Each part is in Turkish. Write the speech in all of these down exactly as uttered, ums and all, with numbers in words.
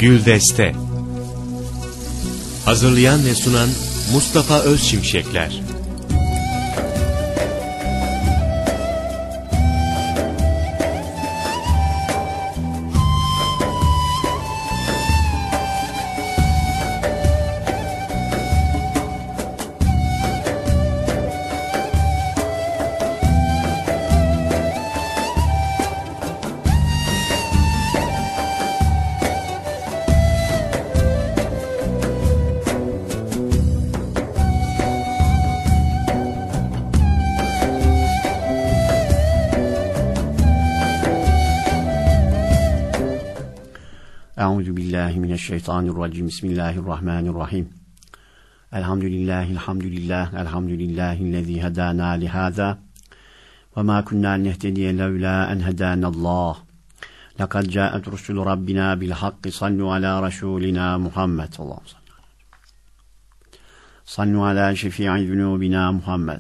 Güldeste. Hazırlayan ve sunan Mustafa Özşimşekler. Euzu billahi mineşşeytanirracim. Bismillahirrahmanirrahim. Elhamdülillahi elhamdülillah elhamdülillahillezî hedâna lihâzâ ve mâ kunnâ nehtediye levlâ en hedânallâh. Lekad câet rusulü rabbina bil hakki sallu alâ rasûlinâ Muhammed. Allah'ım sallu alâ şefî'i zunûbina Muhammed.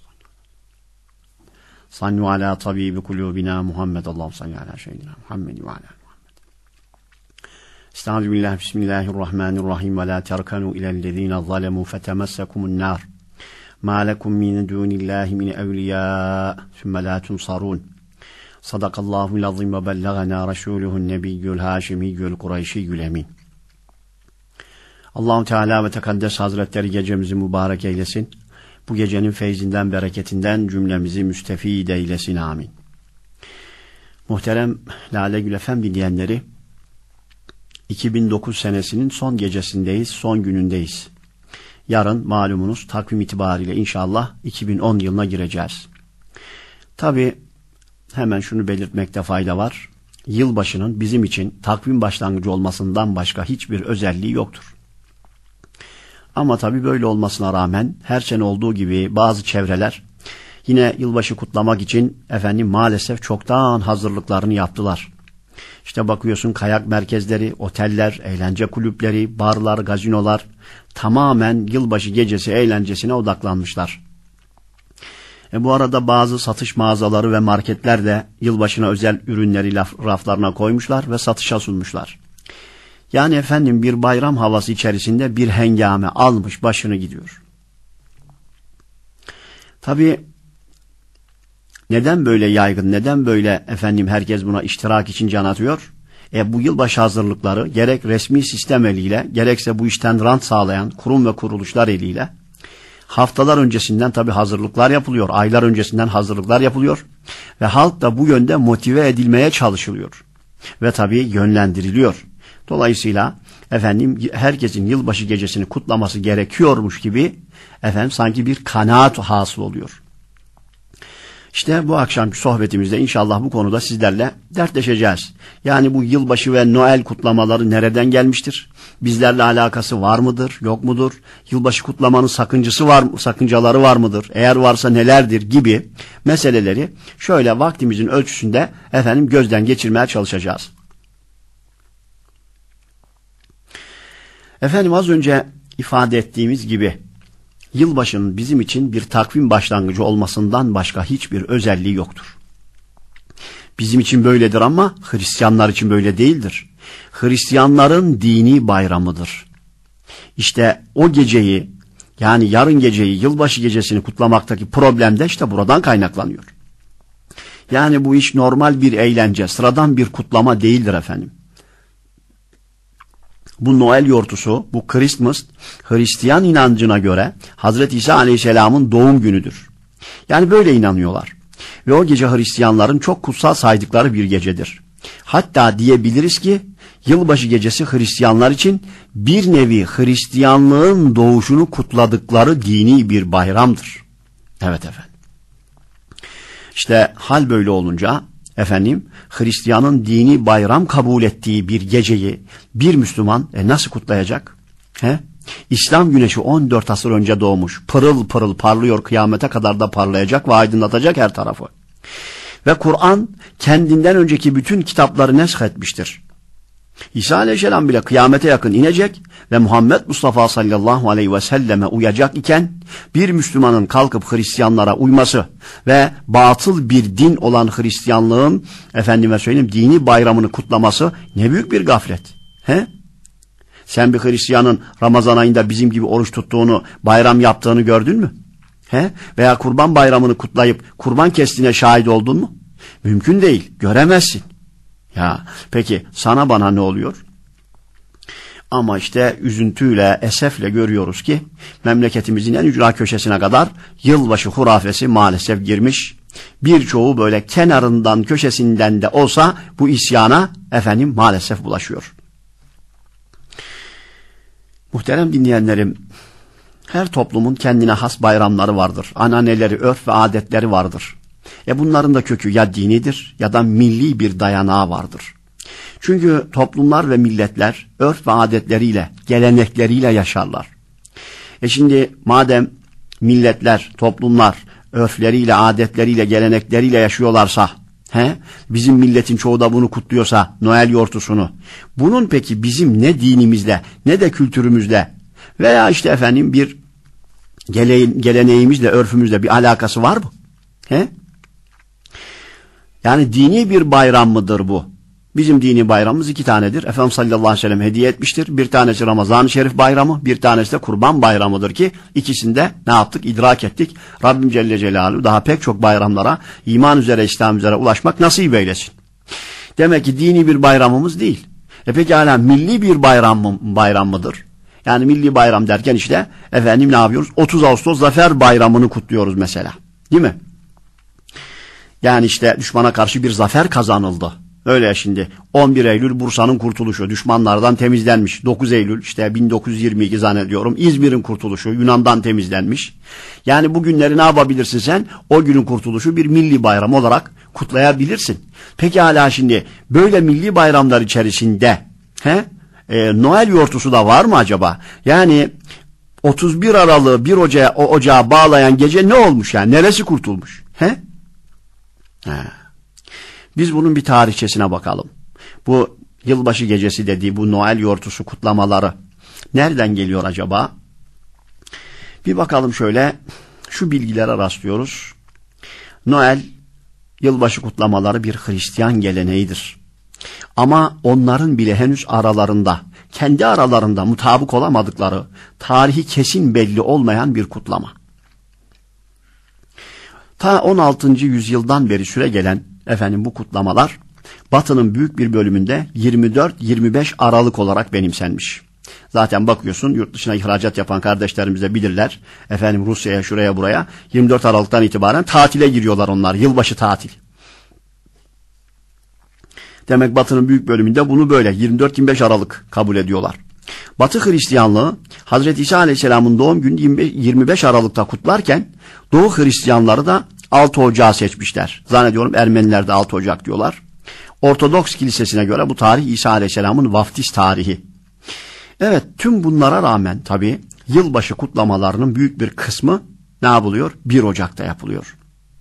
Sallu alâ tabîbi kulûbina Muhammed. Allah'ım salli alâ seyyidina Muhammed ve alâ Estağfirullah, bismillahirrahmanirrahim ve la terkanu ilellezine zalemu fetemessekumun nar ma lekum min dunillahi min evliya sümme la tunsarun. Sadakallahul azim ve bellagana rasuluhun nebiyyül haşimiyyül kureyşiyyül emin. Allah-u Teala ve Tekaddes Hazretleri gecemizi mübarek eylesin. Bu gecenin feyzinden, bereketinden cümlemizi müstefid eylesin. Amin. Muhterem Lale Gül Efendi diyenleri, iki bin dokuz senesinin son gecesindeyiz, son günündeyiz. Yarın malumunuz takvim itibariyle inşallah iki bin on yılına gireceğiz. Tabi hemen şunu belirtmekte fayda var. Yılbaşının bizim için takvim başlangıcı olmasından başka hiçbir özelliği yoktur. Ama tabi böyle olmasına rağmen her sene olduğu gibi bazı çevreler yine yılbaşı kutlamak için efendim maalesef çoktan hazırlıklarını yaptılar. İşte bakıyorsun kayak merkezleri, oteller, eğlence kulüpleri, barlar, gazinolar tamamen yılbaşı gecesi eğlencesine odaklanmışlar. E bu arada bazı satış mağazaları ve marketler de yılbaşına özel ürünleri raflarına koymuşlar ve satışa sunmuşlar. Yani efendim bir bayram havası içerisinde bir hengame almış başını gidiyor. Tabii neden böyle yaygın, neden böyle efendim herkes buna iştirak için can atıyor? E bu yılbaşı hazırlıkları gerek resmi sistem eliyle, gerekse bu işten rant sağlayan kurum ve kuruluşlar eliyle haftalar öncesinden tabii hazırlıklar yapılıyor, aylar öncesinden hazırlıklar yapılıyor ve halk da bu yönde motive edilmeye çalışılıyor ve tabii yönlendiriliyor. Dolayısıyla efendim herkesin yılbaşı gecesini kutlaması gerekiyormuş gibi efendim sanki bir kanaat hasıl oluyor. İşte bu akşamki sohbetimizde inşallah bu konuda sizlerle dertleşeceğiz. Yani bu yılbaşı ve Noel kutlamaları nereden gelmiştir? Bizlerle alakası var mıdır, yok mudur? Yılbaşı kutlamanın sakıncası var, sakıncaları var mıdır? Eğer varsa nelerdir gibi meseleleri şöyle vaktimizin ölçüsünde efendim gözden geçirmeye çalışacağız. Efendim az önce ifade ettiğimiz gibi yılbaşının bizim için bir takvim başlangıcı olmasından başka hiçbir özelliği yoktur. Bizim için böyledir ama Hristiyanlar için böyle değildir. Hristiyanların dini bayramıdır. İşte o geceyi, yani yarın geceyi, yılbaşı gecesini kutlamaktaki problem de işte buradan kaynaklanıyor. Yani bu iş normal bir eğlence, sıradan bir kutlama değildir efendim. Bu Noel yortusu, bu Christmas, Hristiyan inancına göre Hazreti İsa Aleyhisselam'ın doğum günüdür. Yani böyle inanıyorlar. Ve o gece Hristiyanların çok kutsal saydıkları bir gecedir. Hatta diyebiliriz ki yılbaşı gecesi Hristiyanlar için bir nevi Hristiyanlığın doğuşunu kutladıkları dini bir bayramdır. Evet efendim. İşte hal böyle olunca efendim Hristiyanın dini bayram kabul ettiği bir geceyi bir Müslüman e, nasıl kutlayacak? He? İslam güneşi on dört asır önce doğmuş. Pırıl pırıl parlıyor, kıyamete kadar da parlayacak ve aydınlatacak her tarafı. Ve Kur'an kendinden önceki bütün kitapları nesk etmiştir. İsa Aleyhisselam bile kıyamete yakın inecek ve Muhammed Mustafa sallallahu aleyhi ve selleme uyacak iken bir Müslümanın kalkıp Hristiyanlara uyması ve batıl bir din olan Hristiyanlığın efendime söyleyeyim dini bayramını kutlaması ne büyük bir gaflet. He? Sen bir Hristiyanın Ramazan ayında bizim gibi oruç tuttuğunu, bayram yaptığını gördün mü? He? Veya kurban bayramını kutlayıp kurban kestiğine şahit oldun mu? Mümkün değil, göremezsin. Ya peki sana bana ne oluyor? Ama işte üzüntüyle, esefle görüyoruz ki memleketimizin en ücra köşesine kadar yılbaşı hurafesi maalesef girmiş. Birçoğu böyle kenarından, köşesinden de olsa bu isyana efendim maalesef bulaşıyor. Muhterem dinleyenlerim, her toplumun kendine has bayramları vardır. Ananeleri, örf ve adetleri vardır. E bunların da kökü ya dinidir ya da milli bir dayanağı vardır. Çünkü toplumlar ve milletler örf ve adetleriyle, gelenekleriyle yaşarlar. E şimdi madem milletler, toplumlar örfleriyle, adetleriyle, gelenekleriyle yaşıyorlarsa, he, bizim milletin çoğu da bunu kutluyorsa, Noel yortusunu, bunun peki bizim ne dinimizle, ne de kültürümüzle veya işte efendim bir gele, geleneğimizle, örfümüzle bir alakası var mı? He? Yani dini bir bayram mıdır bu? Bizim dini bayramımız iki tanedir. Efendimiz sallallahu aleyhi ve sellem hediye etmiştir. Bir tanesi Ramazan-ı Şerif bayramı, bir tanesi de Kurban bayramıdır ki ikisinde ne yaptık? İdrak ettik. Rabbim Celle Celaluhu daha pek çok bayramlara, iman üzere, İslam üzere ulaşmak nasip eylesin. Demek ki dini bir bayramımız değil. E peki hala milli bir bayram mı, bayram mıdır? Yani milli bayram derken işte efendim ne yapıyoruz? otuz Ağustos Zafer Bayramı'nı kutluyoruz mesela. Değil mi? Yani işte düşmana karşı bir zafer kazanıldı. Öyle ya şimdi on bir Eylül Bursa'nın kurtuluşu, düşmanlardan temizlenmiş. dokuz Eylül işte bin dokuz yüz yirmi iki zannediyorum İzmir'in kurtuluşu, Yunan'dan temizlenmiş. Yani bu günleri ne yapabilirsin sen? O günün kurtuluşu bir milli bayram olarak kutlayabilirsin. Peki hala şimdi böyle milli bayramlar içerisinde he, e, Noel yortusu da var mı acaba? Yani otuz bir Aralık'ı bir Ocağı, o ocağa bağlayan gece ne olmuş yani? Neresi kurtulmuş? He? He. Biz bunun bir tarihçesine bakalım. Bu yılbaşı gecesi dediği bu Noel yortusu kutlamaları nereden geliyor acaba? Bir bakalım şöyle, şu bilgilere rastlıyoruz. Noel, yılbaşı kutlamaları bir Hristiyan geleneğidir. Ama onların bile henüz aralarında, kendi aralarında mutabık olamadıkları, tarihi kesin belli olmayan bir kutlama. Ta on altıncı yüzyıldan beri süre gelen efendim bu kutlamalar Batı'nın büyük bir bölümünde yirmi dört yirmi beş Aralık olarak benimsenmiş. Zaten bakıyorsun yurt dışına ihracat yapan kardeşlerimiz de bilirler. Efendim Rusya'ya, şuraya, buraya yirmi dört Aralık'tan itibaren tatile giriyorlar onlar. Yılbaşı tatil. Demek Batı'nın büyük bölümünde bunu böyle yirmi dört yirmi beş Aralık kabul ediyorlar. Batı Hristiyanlığı Hazreti İsa Aleyhisselam'ın doğum günü yirmi beş Aralık'ta kutlarken Doğu Hristiyanları da altı Ocağı seçmişler. Zannediyorum Ermeniler de altı Ocak diyorlar. Ortodoks kilisesine göre bu tarih İsa Aleyhisselam'ın vaftiz tarihi. Evet, tüm bunlara rağmen tabii yılbaşı kutlamalarının büyük bir kısmı ne yapılıyor? bir Ocak'ta yapılıyor.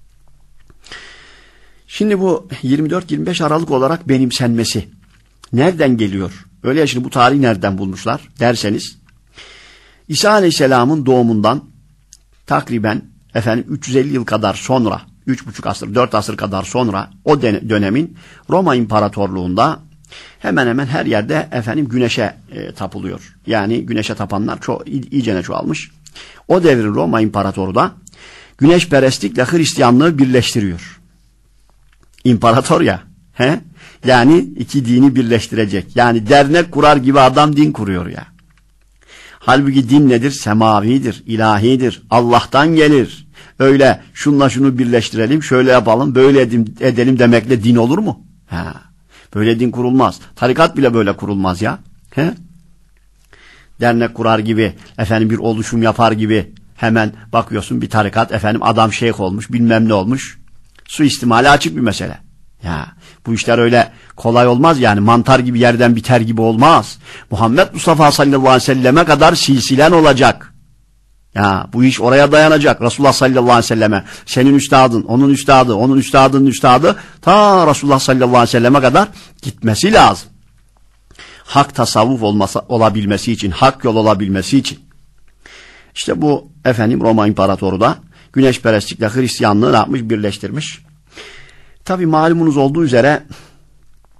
Şimdi bu yirmi dört yirmi beş Aralık olarak benimsenmesi nereden geliyor? Öyle ya, şimdi bu tarihi nereden bulmuşlar derseniz, İsa Aleyhisselam'ın doğumundan takriben efendim üç yüz elli yıl kadar sonra, üç buçuk asır, dört asır kadar sonra o dönemin Roma İmparatorluğu'nda hemen hemen her yerde efendim güneşe e, tapılıyor. Yani güneşe tapanlar çok iyicene çoğalmış. O devrin Roma İmparatoru da güneşperestlikle Hristiyanlığı birleştiriyor. İmparator ya, he? Yani iki dini birleştirecek. Yani dernek kurar gibi adam din kuruyor ya. Halbuki din nedir? Semavidir, ilahidir, Allah'tan gelir. Öyle şunla şunu birleştirelim, şöyle yapalım, böyle edelim demekle din olur mu? Ha. Böyle din kurulmaz. Tarikat bile böyle kurulmaz ya. He? Dernek kurar gibi, efendim bir oluşum yapar gibi hemen bakıyorsun bir tarikat, efendim adam şeyh olmuş, bilmem ne olmuş. Suistimali açık bir mesele. Ya bu işler öyle kolay olmaz yani, mantar gibi yerden biter gibi olmaz. Muhammed Mustafa sallallahu aleyhi ve selleme kadar silsilen olacak. Ya bu iş oraya dayanacak. Resulullah sallallahu aleyhi ve selleme, senin üstadın, onun üstadı, onun üstadının üstadı ta Resulullah sallallahu aleyhi ve selleme kadar gitmesi lazım. Hak tasavvuf olması, olabilmesi için, hak yol olabilmesi için. İşte bu efendim Roma İmparatoru da güneşperestlikle Hristiyanlığı ne yapmış? Birleştirmiş. Tabi malumunuz olduğu üzere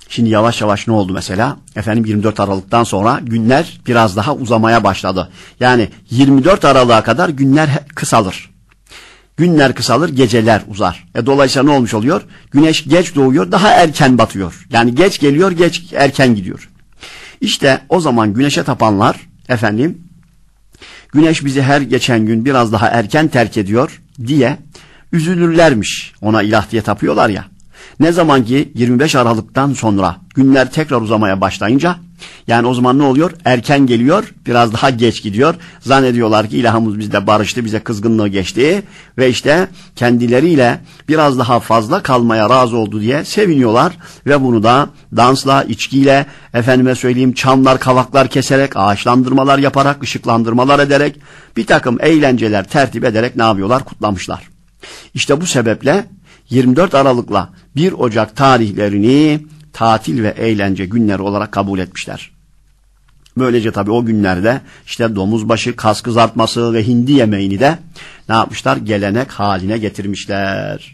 Şimdi yavaş yavaş ne oldu mesela? Efendim yirmi dört Aralık'tan sonra günler biraz daha uzamaya başladı. Yani yirmi dört Aralık'a kadar günler kısalır. Günler kısalır, geceler uzar. E dolayısıyla ne olmuş oluyor? Güneş geç doğuyor, daha erken batıyor. Yani geç geliyor, geç erken gidiyor. İşte o zaman güneşe tapanlar, efendim, güneş bizi her geçen gün biraz daha erken terk ediyor diye üzülürlermiş. Ona ilah diye tapıyorlar ya. Ne zaman ki yirmi beş Aralık'tan sonra günler tekrar uzamaya başlayınca, yani o zaman ne oluyor? Erken geliyor, biraz daha geç gidiyor. Zannediyorlar ki ilahımız bizle barıştı, bize kızgınlığı geçti ve işte kendileriyle biraz daha fazla kalmaya razı oldu diye seviniyorlar ve bunu da dansla, içkiyle, efendime söyleyeyim çamlar, kavaklar keserek, ağaçlandırmalar yaparak, ışıklandırmalar ederek, bir takım eğlenceler tertip ederek ne yapıyorlar? Kutlamışlar. İşte bu sebeple yirmi dört Aralık'la bir Ocak tarihlerini tatil ve eğlence günleri olarak kabul etmişler. Böylece tabii o günlerde işte domuzbaşı, kas kızartması ve hindi yemeğini de ne yapmışlar? Gelenek haline getirmişler.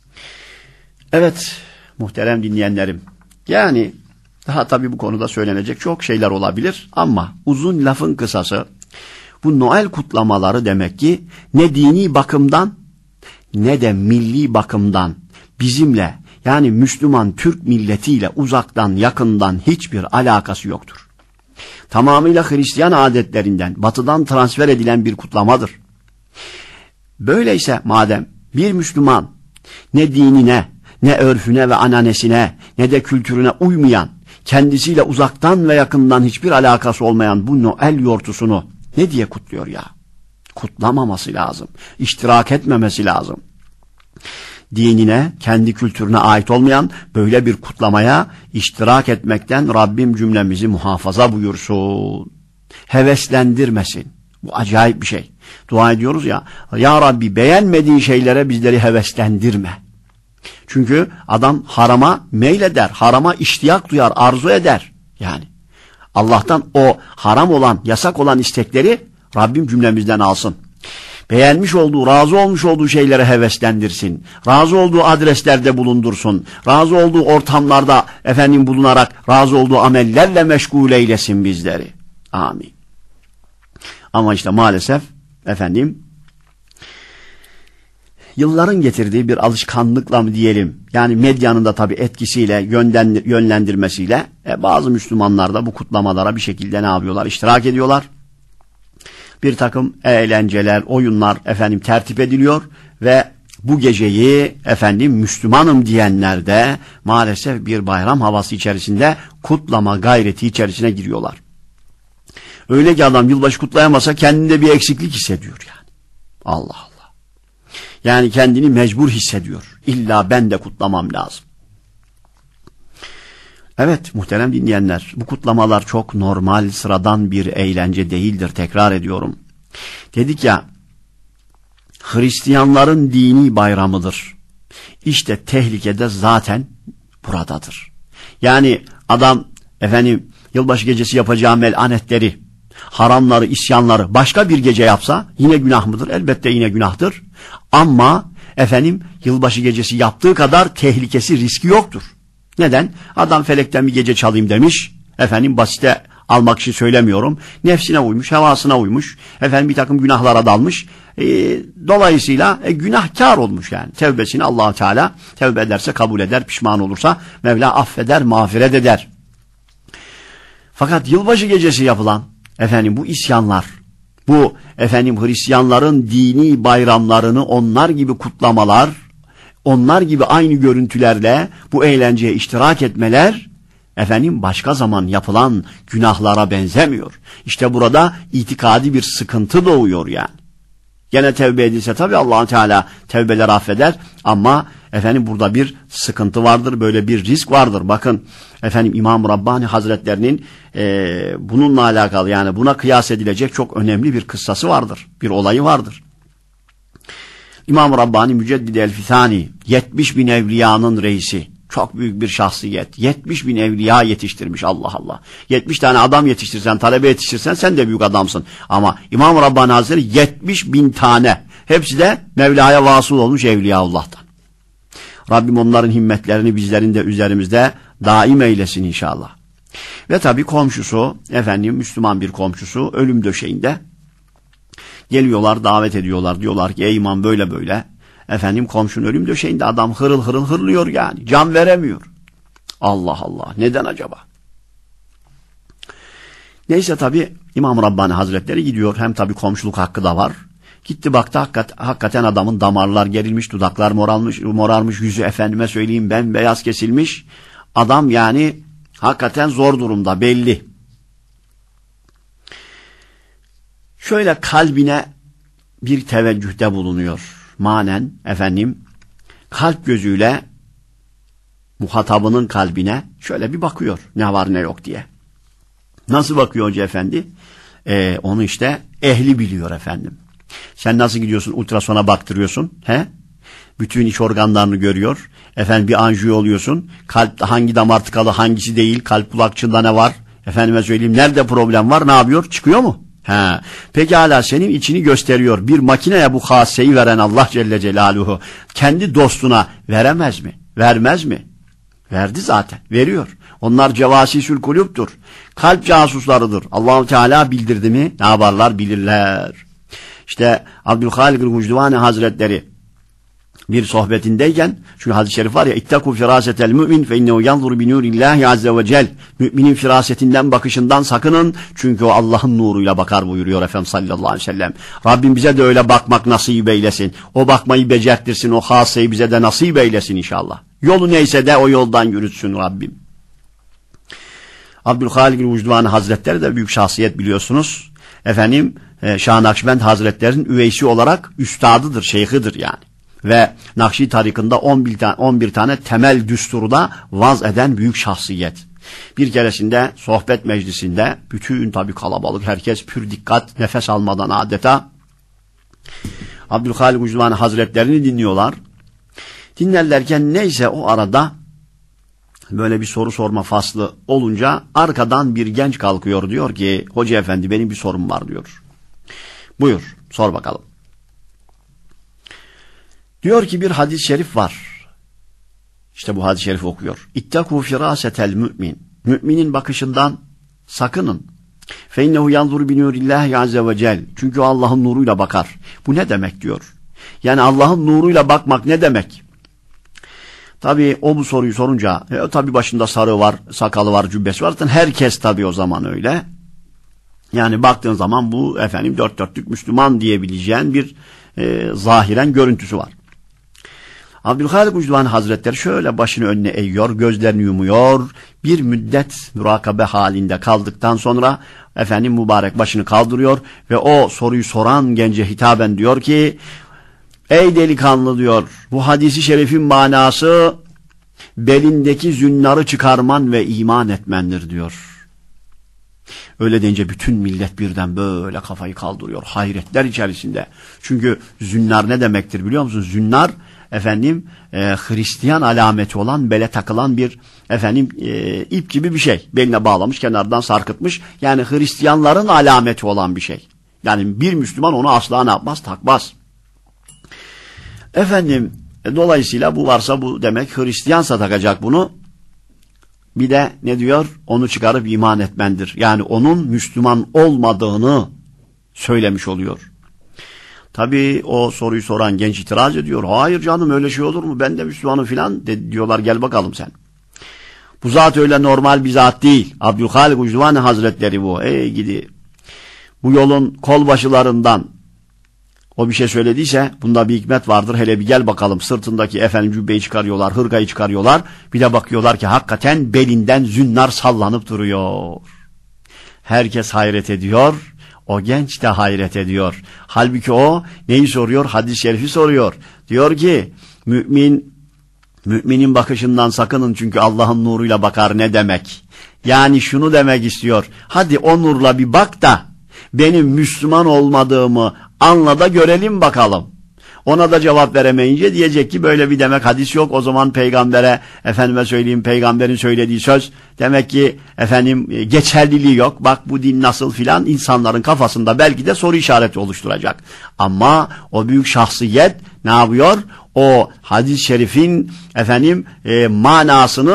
Evet muhterem dinleyenlerim, yani daha tabii bu konuda söylenecek çok şeyler olabilir ama uzun lafın kısası, bu Noel kutlamaları demek ki ne dini bakımdan ne de milli bakımdan bizimle, yani Müslüman Türk milletiyle uzaktan yakından hiçbir alakası yoktur. Tamamıyla Hristiyan adetlerinden batıdan transfer edilen bir kutlamadır. Böyleyse madem bir Müslüman ne dinine, ne örfüne ve ananesine, ne de kültürüne uymayan, kendisiyle uzaktan ve yakından hiçbir alakası olmayan bu Noel yortusunu ne diye kutluyor ya? Kutlamaması lazım, iştirak etmemesi lazım. Dinine, kendi kültürüne ait olmayan böyle bir kutlamaya iştirak etmekten Rabbim cümlemizi muhafaza buyursun. Heveslendirmesin. Bu acayip bir şey. Dua ediyoruz ya, ya Rabbi beğenmediğin şeylere bizleri heveslendirme. Çünkü adam harama meyleder, harama iştiyak duyar, arzu eder. Yani Allah'tan o haram olan, yasak olan istekleri Rabbim cümlemizden alsın. Beğenmiş olduğu, razı olmuş olduğu şeylere heveslendirsin. Razı olduğu adreslerde bulundursun. Razı olduğu ortamlarda efendim bulunarak razı olduğu amellerle meşgul eylesin bizleri. Amin. Ama işte maalesef efendim yılların getirdiği bir alışkanlıkla mı diyelim, yani medyanın da tabii etkisiyle, yönlendirmesiyle e, bazı Müslümanlar da bu kutlamalara bir şekilde ne yapıyorlar? İştirak ediyorlar. Bir takım eğlenceler, oyunlar efendim tertip ediliyor ve bu geceyi efendim Müslümanım diyenler de maalesef bir bayram havası içerisinde kutlama gayreti içerisine giriyorlar. Öyle ki adam yılbaşı kutlayamasa kendinde bir eksiklik hissediyor yani. Allah Allah. Yani kendini mecbur hissediyor. İlla ben de kutlamam lazım. Evet muhterem dinleyenler, bu kutlamalar çok normal, sıradan bir eğlence değildir, tekrar ediyorum. Dedik ya, Hristiyanların dini bayramıdır. İşte tehlikede zaten buradadır. Yani adam efendim yılbaşı gecesi yapacağı melanetleri, haramları, isyanları başka bir gece yapsa yine günah mıdır? Elbette yine günahtır. Ama efendim yılbaşı gecesi yaptığı kadar tehlikesi, riski yoktur. Neden? Adam felekten bir gece çalayım demiş. Efendim basite almak için söylemiyorum. Nefsine uymuş, hevasına uymuş. Efendim bir takım günahlara dalmış. E, dolayısıyla e, günahkar olmuş yani. Tevbesini Allah-u Teala tevbe ederse kabul eder, pişman olursa Mevla affeder, mağfiret eder. Fakat yılbaşı gecesi yapılan efendim bu isyanlar, bu efendim Hristiyanların dini bayramlarını onlar gibi kutlamalar, onlar gibi aynı görüntülerle bu eğlenceye iştirak etmeler efendim başka zaman yapılan günahlara benzemiyor. İşte burada itikadi bir sıkıntı doğuyor yani. Gene tevbe edilse tabii Allah Teala tevbeler affeder ama efendim burada bir sıkıntı vardır, böyle bir risk vardır. Bakın efendim İmam Rabbani Hazretlerinin e, bununla alakalı, yani buna kıyas edilecek çok önemli bir kıssası vardır, bir olayı vardır. İmam Rabbani Müceddid el-Fithani, yetmiş bin evliyanın reisi, çok büyük bir şahsiyet, yetmiş bin evliya yetiştirmiş, Allah Allah. yetmiş tane adam yetiştirsen, talebe yetiştirsen sen de büyük adamsın. Ama İmam Rabbani Hazretleri yetmiş bin tane, hepsi de Mevla'ya vasıl olmuş Evliyaullah'tan. Rabbim onların himmetlerini bizlerin de üzerimizde daim eylesin inşallah. Ve tabii komşusu, efendim Müslüman bir komşusu ölüm döşeğinde. Geliyorlar, davet ediyorlar. Diyorlar ki ey imam böyle böyle. Efendim komşunun ölüm döşeğinde, adam hırıl hırıl hırlıyor yani. Can veremiyor. Allah Allah. Neden acaba? Neyse tabii İmam Rabbani Hazretleri gidiyor. Hem tabii komşuluk hakkı da var. Gitti baktı hakikat, hakikaten adamın damarlar gerilmiş, dudaklar morarmış, morarmış, yüzü efendime söyleyeyim bembeyaz kesilmiş. Adam yani hakikaten zor durumda belli. Şöyle kalbine bir teveccühte bulunuyor. Manen efendim kalp gözüyle muhatabının kalbine şöyle bir bakıyor. Ne var ne yok diye. Nasıl bakıyor Hoca Efendi? Ee, onu işte ehli biliyor efendim. Sen nasıl gidiyorsun ultrasona baktırıyorsun? He? Bütün iç organlarını görüyor. Efendim bir anjiyo oluyorsun. Kalp hangi damar tıkalı hangisi değil. Kalp kulakçığında ne var? Efendime söyleyeyim nerede problem var ne yapıyor? Çıkıyor mu? He. Pekala senin içini gösteriyor. Bir makineye bu haseyi veren Allah Celle Celaluhu kendi dostuna veremez mi? Vermez mi? Verdi zaten. Veriyor. Onlar cevasisül kulüptür. Kalp casuslarıdır. Allah-u Teala bildirdi mi ne yaparlar bilirler. İşte Abdülhalik el-Hucduvani Hazretleri bir sohbetindeyken şu hadis-i şerif var ya İttakû firâsetel mü'min fe innehu yanzuru bi nûrillâhi azze ve cel. Müminin firasetinden bakışından sakının çünkü o Allah'ın nuruyla bakar buyuruyor Efendimiz sallallahu aleyhi ve sellem. Rabbim bize de öyle bakmak nasip eylesin. O bakmayı becertirsin, o haseyi bize de nasip eylesin inşallah. Yolu neyse de o yoldan yürütsün Rabbim. Abdülhalik el-Hucduvani Hazretleri de büyük şahsiyet biliyorsunuz. Efendim Şah Nakşibend Hazretleri'nin üveysi olarak üstadıdır, şeyhidir yani. Ve Nakşi tarikında on bir tane, on bir tane temel düsturu da vaz eden büyük şahsiyet. Bir keresinde sohbet meclisinde bütün tabi kalabalık herkes pür dikkat nefes almadan adeta Abdülhalik el-Hucduvani Hazretlerini dinliyorlar. Dinlerlerken neyse o arada böyle bir soru sorma faslı olunca arkadan bir genç kalkıyor diyor ki Hoca Efendi benim bir sorum var diyor. Buyur sor bakalım. Diyor ki bir hadis-i şerif var. İşte bu hadis-i şerifi okuyor. İttakû firâsetel mü'min. Müminin bakışından sakının. Fe innehu yanzuru bi nûrillâhi azze ve cel. Çünkü o Allah'ın nuruyla bakar. Bu ne demek diyor. Yani Allah'ın nuruyla bakmak ne demek? Tabii o bu soruyu sorunca e, tabii başında sarı var, sakalı var, cübbesi var. Zaten herkes tabii o zaman öyle. Yani baktığın zaman bu efendim dört dörtlük Müslüman diyebileceğin bir e, zahiren görüntüsü var. Abdülhalik el-Hucduvani Hazretleri şöyle başını önüne eğiyor, gözlerini yumuyor. Bir müddet mürakabe halinde kaldıktan sonra efendim mübarek başını kaldırıyor ve o soruyu soran gence hitaben diyor ki ey delikanlı diyor bu hadisi şerifin manası belindeki zünnarı çıkarman ve iman etmendir diyor. Öyle deyince bütün millet birden böyle kafayı kaldırıyor hayretler içerisinde. Çünkü zünnar ne demektir biliyor musunuz? Zünnar efendim e, Hristiyan alameti olan bele takılan bir efendim e, ip gibi bir şey. Beline bağlamış kenardan sarkıtmış. Yani Hristiyanların alameti olan bir şey. Yani bir Müslüman onu asla ne yapmaz? Takmaz. Efendim e, dolayısıyla bu varsa bu demek Hristiyansa takacak bunu. Bir de ne diyor? Onu çıkarıp iman etmendir. Yani onun Müslüman olmadığını söylemiş oluyor. Tabii o soruyu soran genç itiraz ediyor. Hayır canım öyle şey olur mu? Ben de Müslümanım filan diyorlar. Gel bakalım sen. Bu zat öyle normal bir zat değil. Abdülhalik el-Hucduvani Hazretleri bu. Ey gidi. Bu yolun kolbaşılarından o bir şey söylediyse bunda bir hikmet vardır. Hele bir gel bakalım. Sırtındaki efendim cübbeyi çıkarıyorlar, hırkayı çıkarıyorlar. Bir de bakıyorlar ki hakikaten belinden zünnar sallanıp duruyor. Herkes hayret ediyor. O genç de hayret ediyor. Halbuki o neyi soruyor? Hadis-i şerifi soruyor. Diyor ki mümin müminin bakışından sakının çünkü Allah'ın nuruyla bakar ne demek? Yani şunu demek istiyor. Hadi o nurla bir bak da benim Müslüman olmadığımı anla da görelim bakalım. Ona da cevap veremeyince diyecek ki böyle bir demek hadis yok. O zaman peygambere efendime söyleyeyim peygamberin söylediği söz demek ki efendim geçerliliği yok. Bak bu din nasıl filan insanların kafasında belki de soru işareti oluşturacak. Ama o büyük şahsiyet ne yapıyor? O hadis-i şerifin efendim e, manasını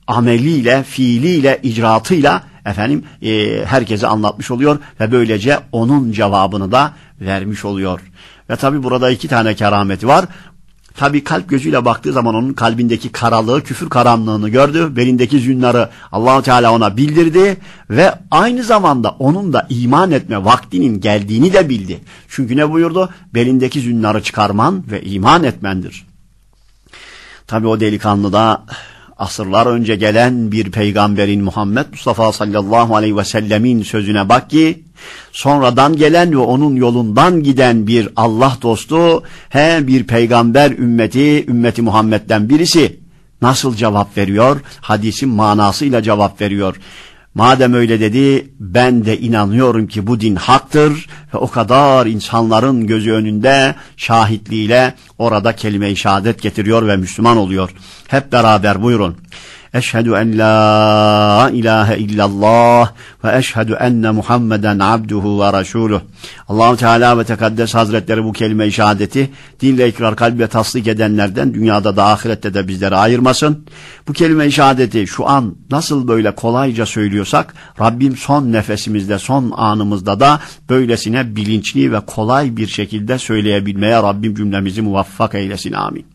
ameliyle, fiiliyle, icraatıyla efendim e, herkese anlatmış oluyor ve böylece onun cevabını da vermiş oluyor. Ve tabi burada iki tane kerameti var. Tabi kalp gözüyle baktığı zaman onun kalbindeki karalığı, küfür karanlığını gördü. Belindeki zünnarı Allah-u Teala ona bildirdi ve aynı zamanda onun da iman etme vaktinin geldiğini de bildi. Çünkü ne buyurdu? Belindeki zünnarı çıkarman ve iman etmendir. Tabi o delikanlı da asırlar önce gelen bir peygamberin, Muhammed Mustafa sallallahu aleyhi ve sellemin sözüne bak ki sonradan gelen ve onun yolundan giden bir Allah dostu, he bir peygamber ümmeti, ümmeti Muhammed'den birisi nasıl cevap veriyor? Hadisin manasıyla cevap veriyor. Madem öyle dedi, ben de inanıyorum ki bu din haktır ve o kadar insanların gözü önünde şahitliğiyle orada kelime-i şehadet getiriyor ve Müslüman oluyor. Hep beraber buyurun. Eşhedü en la ilahe illallah ve eşhedü enne Muhammeden abduhu ve resuluh. Allah-u Teala ve Tekaddes Hazretleri bu kelime-i şehadeti dille ikrar, kalple tasdik edenlerden dünyada da ahirette de bizleri ayırmasın. Bu kelime-i şehadeti şu an nasıl böyle kolayca söylüyorsak, Rabbim son nefesimizde, son anımızda da böylesine bilinçli ve kolay bir şekilde söyleyebilmeye Rabbim cümlemizi muvaffak eylesin. Amin.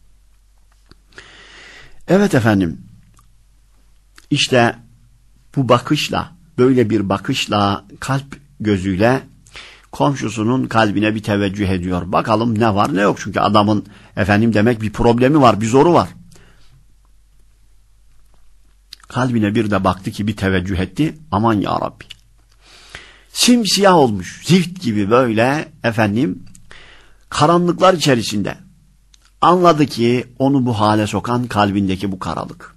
Evet efendim. İşte bu bakışla, böyle bir bakışla, kalp gözüyle komşusunun kalbine bir teveccüh ediyor. Bakalım ne var ne yok, çünkü adamın efendim demek bir problemi var, bir zoru var. Kalbine bir de baktı ki bir teveccüh etti. Aman ya Rabbi. Simsiyah olmuş, zift gibi böyle efendim karanlıklar içerisinde. Anladı ki onu bu hale sokan kalbindeki bu karalık.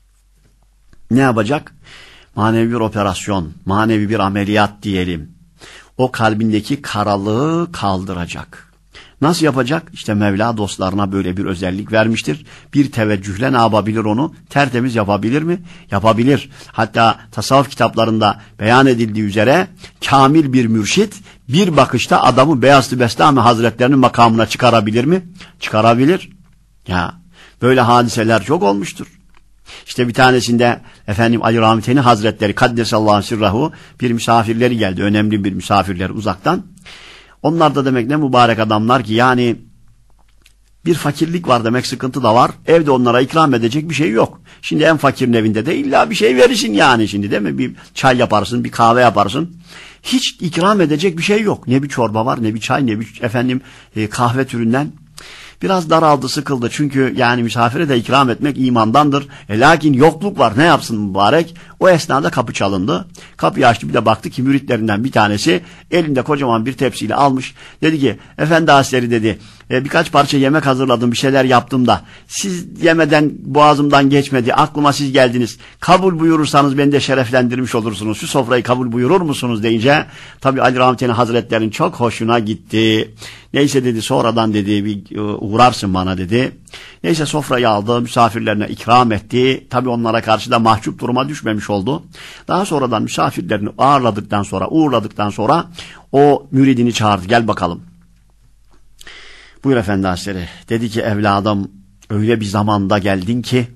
Ne yapacak? Manevi bir operasyon, manevi bir ameliyat diyelim. O kalbindeki karalığı kaldıracak. Nasıl yapacak? İşte Mevla dostlarına böyle bir özellik vermiştir. Bir teveccühle ne yapabilir onu? Tertemiz yapabilir mi? Yapabilir. Hatta tasavvuf kitaplarında beyan edildiği üzere kamil bir mürşit bir bakışta adamı Beyazıt Bestami Hazretlerinin makamına çıkarabilir mi? Çıkarabilir. Ya böyle hadiseler çok olmuştur. İşte bir tanesinde efendim Ali Rahmeteni Hazretleri Kaddesallahu sirrahu bir misafirleri geldi. Önemli bir misafirleri uzaktan. Onlar da demek ne mübarek adamlar ki yani bir fakirlik var demek, sıkıntı da var. Evde onlara ikram edecek bir şey yok. Şimdi en fakirin evinde de illa bir şey verirsin yani şimdi değil mi? Bir çay yaparsın, bir kahve yaparsın. Hiç ikram edecek bir şey yok. Ne bir çorba var, ne bir çay, ne bir efendim e, kahve türünden. Biraz daraldı, sıkıldı. Çünkü yani misafire de ikram etmek imandandır. E, lakin yokluk var. Ne yapsın mübarek? O esnada kapı çalındı. Kapıyı açtı, bir de baktı ki müritlerinden bir tanesi elinde kocaman bir tepsiyle almış. Dedi ki efendi hazretleri dedi e, birkaç parça yemek hazırladım, bir şeyler yaptım da siz yemeden boğazımdan geçmedi. Aklıma siz geldiniz. Kabul buyurursanız beni de şereflendirmiş olursunuz. Şu sofrayı kabul buyurur musunuz deyince tabi Ali Rahmetli Hazretleri'nin çok hoşuna gitti. Neyse dedi, sonradan dedi bir uğrarsın bana dedi. Neyse sofrayı aldı, misafirlerine ikram etti. Tabi onlara karşı da mahcup duruma düşmemiş oldu. Daha sonradan misafirlerini ağırladıktan sonra, uğurladıktan sonra o müridini çağırdı. Gel bakalım. Buyur efendi hazretleri. Dedi ki evladım öyle bir zamanda geldin ki